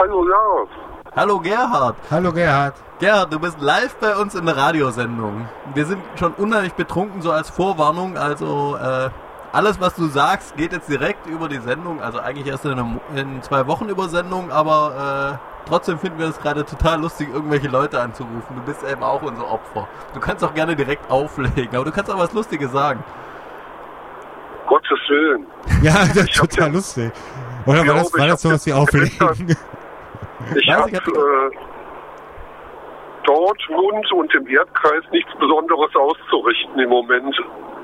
Hallo Lars. Hallo Gerhard. Hallo Gerhard. Gerhard, du bist live bei uns in der Radiosendung. Wir sind schon unheimlich betrunken, so als Vorwarnung. Also äh, alles, was du sagst, geht jetzt direkt über die Sendung. Also eigentlich erst in, einem, in zwei Wochen über Sendung, aber äh, trotzdem finden wir es gerade total lustig, irgendwelche Leute anzurufen. Du bist eben auch unser Opfer. Du kannst auch gerne direkt auflegen, aber du kannst auch was Lustiges sagen. Gottes Willen. Ja, das ist total ja, lustig. Oder war das, war das sowas wie auflegen? Ich habe äh, Dortmund und im Erdkreis nichts Besonderes auszurichten im Moment.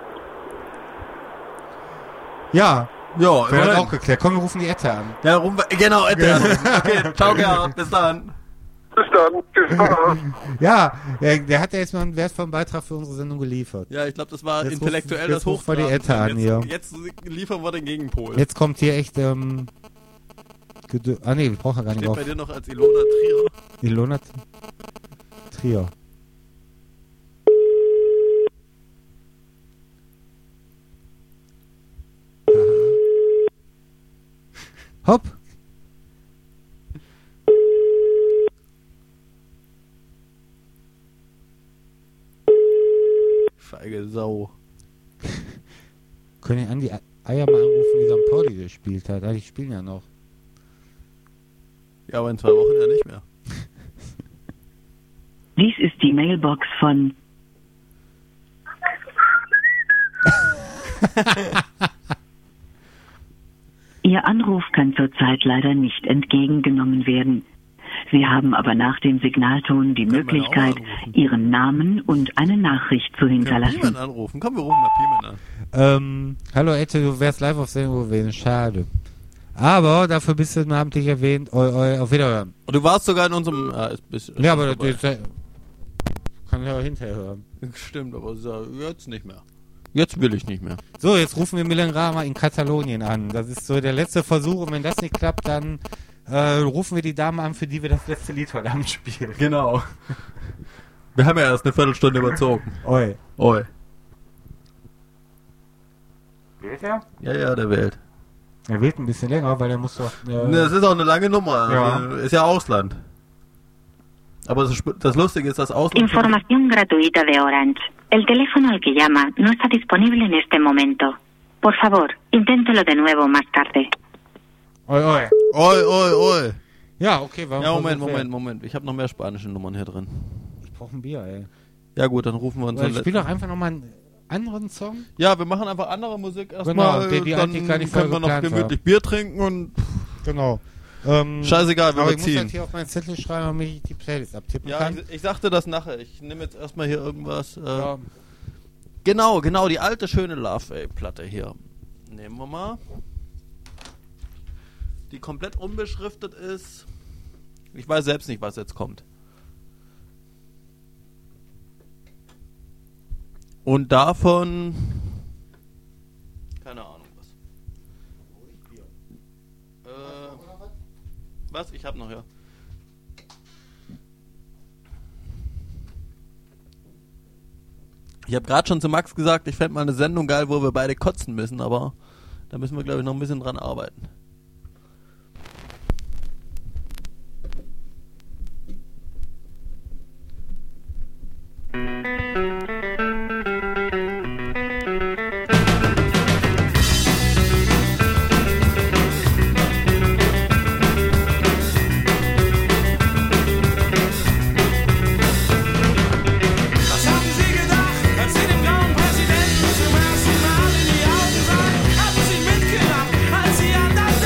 Ja. Ja, wir haben auch geklärt. Komm, wir rufen die Ette an. Ja, rufen wir, genau, Ette an. Okay, ciao Gerhard, bis dann. Bis dann. Bis dann. Ja, der, der hat ja jetzt mal einen wertvollen Beitrag für unsere Sendung geliefert. Ja, ich glaube, das war jetzt intellektuell rufen, das Hochtrabend. Jetzt rufen wir die Ette an jetzt, hier. Jetzt liefern wir den Gegenpol. Jetzt kommt hier echt, ähm... Gedö- ah ne, wir brauchen ja gar nicht Steht drauf. Bei dir noch als Ilona Trier. Ilona Trier. Hopp. Feige Sau. Können wir an die Eier mal anrufen, wie Sankt Pauli gespielt hat? Die spielen ja noch. Ja, aber in zwei Wochen ja nicht mehr. Dies ist die Mailbox von... Ihr Anruf kann zurzeit leider nicht entgegengenommen werden. Sie haben aber nach dem Signalton die Können Möglichkeit, Ihren Namen und eine Nachricht zu hinterlassen. Können wir anrufen? Komm, wir rufen mal Piemann an. Ähm, hallo Ette, du wärst live auf Sendung gewesen. Schade. Aber dafür bist du namentlich erwähnt. Eu, eu, auf Wiederhören. Und du warst sogar in unserem... Ah, ist, ist, ist ja, aber das, das kann ich auch hinterher hören. Stimmt, aber jetzt nicht mehr. Jetzt will ich nicht mehr. So, jetzt rufen wir Milan Rama in Katalonien an. Das ist so der letzte Versuch. Und wenn das nicht klappt, dann äh, rufen wir die Dame an, für die wir das letzte Lied heute Abend spielen. Genau. Wir haben ja erst eine Viertelstunde überzogen. Oi. Oi. Wählt er? Ja, ja, der wählt. Er wählt ein bisschen länger, weil er muss doch... Äh das ist auch eine lange Nummer. Ja. Also, ist ja Ausland. Aber das, das Lustige ist, dass Ausland... Información gratuita de Orange. El teléfono al que llama no está disponible en este momento. Por favor, inténtelo de nuevo más tarde. Oi, oi. Oi, oi, oi. Ja, okay. Warum ja, Moment, Moment, Moment. Ich habe noch mehr spanische Nummern hier drin. Ich brauche ein Bier, ey. Ja gut, dann rufen wir uns... Ich spiel doch einfach nochmal einen anderen Song. Ja, wir machen einfach andere Musik erstmal. Genau, die, die dann gar nicht können wir noch gemütlich war. Bier trinken und... Genau. Ähm, Scheißegal, wir aber ziehen. Ich muss halt hier auf meinen Zettel schreiben, damit ich die Playlist abtippen ja, kann. Ich, ich sagte das nachher. Ich nehme jetzt erstmal hier irgendwas. Äh, ja. Genau, genau, die alte schöne Love-Platte hier. Nehmen wir mal. Die komplett unbeschriftet ist. Ich weiß selbst nicht, was jetzt kommt. Und davon... Keine Ahnung was. Äh, was? Ich hab noch, ja. Ich habe gerade schon zu Max gesagt, ich fände mal eine Sendung geil, wo wir beide kotzen müssen, aber da müssen wir, glaube ich, noch ein bisschen dran arbeiten. Als sie an das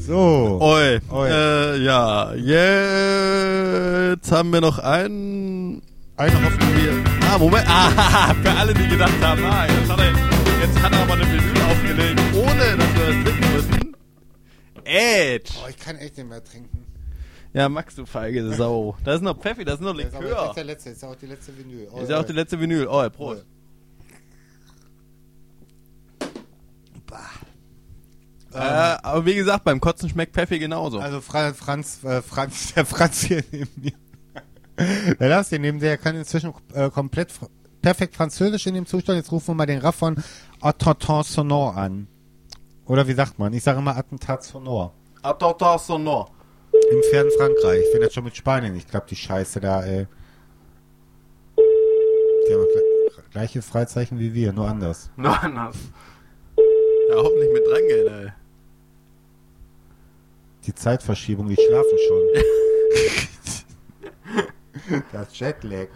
So. Oi. Oi. Äh, ja, jetzt haben wir noch einen. Eine Hoffnung wir. Ah, Moment. Ah, für alle, die gedacht haben, ah, jetzt hat er, jetzt hat er aber eine Vinyl aufgelegt, ohne dass wir das trinken müssen. Edge. Oh, ich kann echt nicht mehr trinken. Ja, Max, du feige Sau. Da ist noch Pfeffi, da ist noch Likör. Das ist, der letzte, das ist auch die letzte Vinyl. Das ist ja auch die letzte Vinyl. Oh, ja, Prost. Äh, aber wie gesagt, beim Kotzen schmeckt Pfeffi genauso. Also Fra- Franz, äh, Franz, der Franz hier neben mir. Der Lars hier neben der kann inzwischen äh, komplett fr- perfekt Französisch in dem Zustand. Jetzt rufen wir mal den Raff von Attentat Sonore an. Oder wie sagt man? Ich sage immer Attentat Sonore. Attentat Sonore. Im fernen Frankreich. Ich finde das schon mit Spanien. Ich glaube, die Scheiße da, ey. Die haben gl- gleiche Freizeichen wie wir, nur anders. Nur anders. Ja, hoffentlich mit drangehen, ey. Die Zeitverschiebung, die schlafen schon. Das Jetlag.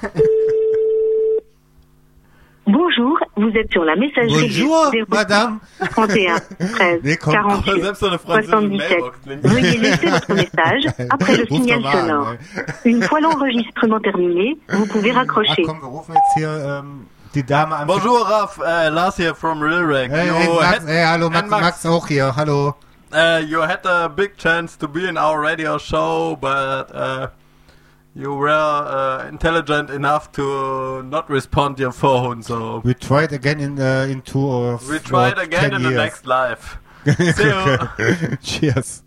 Bonjour, vous êtes sur la messagerie Bonjour, du madame. trente et un, treize, Nee, komm, quarante-huit, selbst so eine französische soixante-dix-sept. Mailbox klingt. Veuillez laisser votre message après le Ruf signal doch mal an, sonore. ey. Une fois l'enregistrement terminé, vous pouvez Ach raccrocher. komm, wir rufen jetzt hier ähm, die Dame an. Bonjour, Raf. Uh, Lars here from Real Rag. Hey, hey, Max, hey, hallo, Max, Max. Max auch hier, hallo. Uh, you had a big chance to be in our radio show, but uh, you were uh, intelligent enough to not respond your phone. So We tried again in uh, in two or we tried or again ten in the years. next life. See you. Cheers.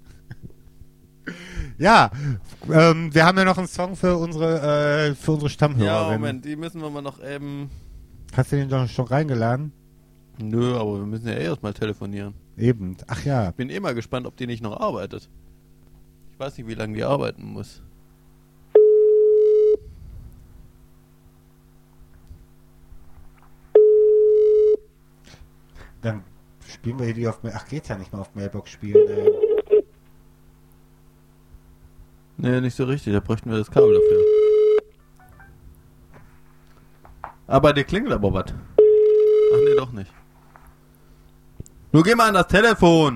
Ja, ähm, wir haben ja noch einen Song für unsere äh, für unsere Ja, Stammhörerin. Moment, die müssen wir mal noch eben. Hast du den doch schon reingeladen? Nö, aber wir müssen ja eh erstmal telefonieren. Eben. Ach ja. Ich bin eh mal gespannt, ob die nicht noch arbeitet. Ich weiß nicht, wie lange die arbeiten muss. Dann spielen wir hier die auf Mail. Ach, geht ja nicht mal auf Mailbox spielen. Ey. Nee, nicht so richtig, da bräuchten wir das Kabel dafür. Aber der klingelt aber was. Ach nee, doch nicht. Nur geh mal an das Telefon.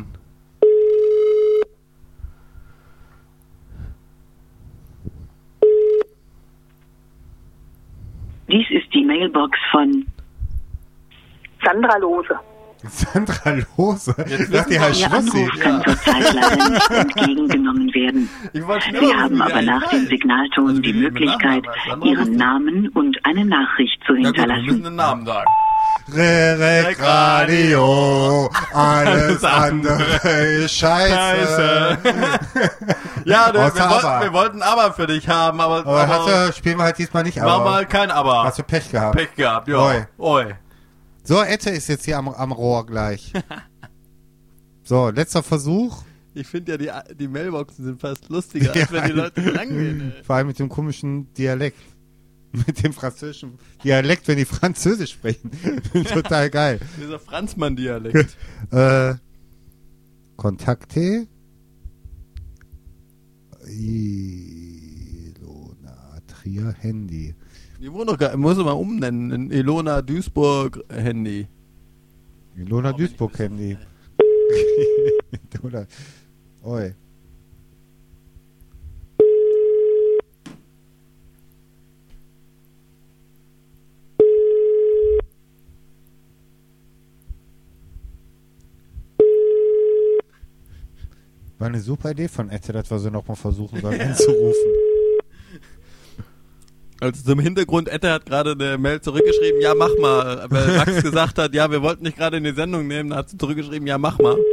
Dies ist die Mailbox von Sandra Lose. Sandra Lose? Jetzt Sagt die Herr Ihr Schwossi. Anruf kann zurzeit leider nicht entgegengenommen werden. Ich wollte Sie haben aber nach dem Signalton Also die wie die Möglichkeit, mit Nachnamen, Sandra Ihren wusste. Namen und eine Nachricht zu Ja gut, wir hinterlassen. müssen den Namen sagen. Rerek Radio, alles andere ist Scheiße. Ja, du, wir, Außer wollten, Aber. wir wollten Aber für dich haben, aber, Aber aber hast du, spielen wir halt diesmal nicht war Aber. mal kein Aber. Hast du Pech gehabt. Pech gehabt, ja. Oi. Oi. So, Ette ist jetzt hier am, am Rohr gleich. So, letzter Versuch. Ich finde ja, die, die Mailboxen sind fast lustiger, als wenn die Leute rangehen. Ey. Vor allem mit dem komischen Dialekt. Mit dem französischen Dialekt, wenn die Französisch sprechen. Total geil. Dieser Franzmann-Dialekt. äh, Kontakte. Ilona Trier Handy. Die wohnen doch gar, muss man umnennen, in Ilona Duisburg Handy. Ilona Duisburg Handy. Oder, oi. War eine super Idee von Ette, dass wir sie nochmal versuchen sollen anzurufen. Also zum Hintergrund, Ette hat gerade eine Mail zurückgeschrieben, ja mach mal, weil Max gesagt hat, ja wir wollten dich gerade in die Sendung nehmen, da hat sie zurückgeschrieben, ja mach mal.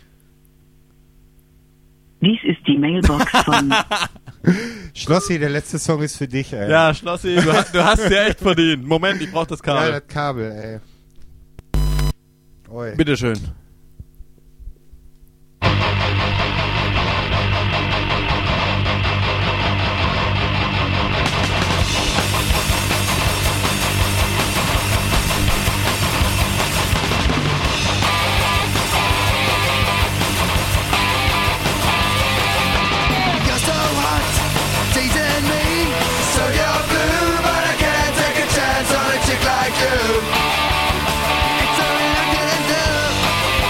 Dies ist die Mailbox von Schlossi, der letzte Song ist für dich, ey. Ja, Schlossi, du hast, du hast ja echt verdient. Moment, ich brauch das Kabel. Ja, das Kabel, ey. Oi. Bitteschön. You're so hot, teasing me. So you're blue, but I can't take a chance on a chick like you. It's something I couldn't do.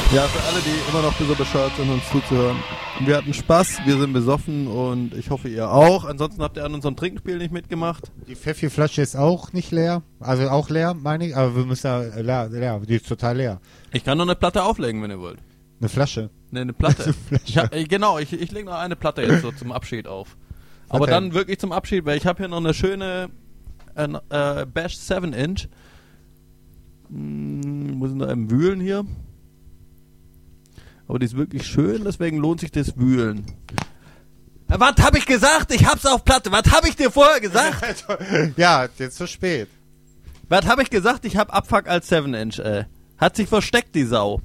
Ja, für alle, die immer noch so bescheuert sind, uns zuzuhören. Wir hatten Spaß, wir sind besoffen und ich hoffe, ihr auch. Ansonsten habt ihr an unserem Trinkspiel nicht mitgemacht. Die Pfeffi-Flasche ist auch nicht leer. Also auch leer, meine ich. Aber wir müssen ja leer, leer. Die ist total leer. Ich kann noch eine Platte auflegen, wenn ihr wollt. Eine Flasche? Ne, eine Platte. eine Flasche. Ich hab, genau, ich, ich lege noch eine Platte jetzt so zum Abschied auf. Aber okay. Dann wirklich zum Abschied, weil ich habe hier noch eine schöne äh, äh, Bash seven Inch. Hm, muss ich noch im Wühlen hier. Aber die ist wirklich schön, deswegen lohnt sich das Wühlen. Was hab ich gesagt? Ich hab's auf Platte. Was hab ich dir vorher gesagt? Ja, jetzt zu spät. Was hab ich gesagt? Ich hab Abfuck als seven Inch, ey. Hat sich versteckt, die Sau.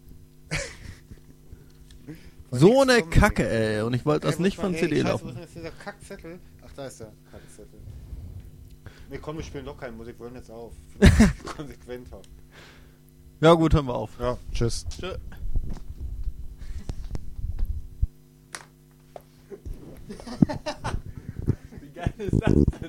So eine Kacke, ey. Und ich wollte das nicht von C D laufen. Wo ist dieser Kackzettel? Ach, da ist der Kackzettel. Nee, komm, wir spielen doch keine Musik. Wir hören jetzt auf. Konsequenter. Ja gut, hören wir auf. Ja, tschüss. Tschüss. Wie geil ist das?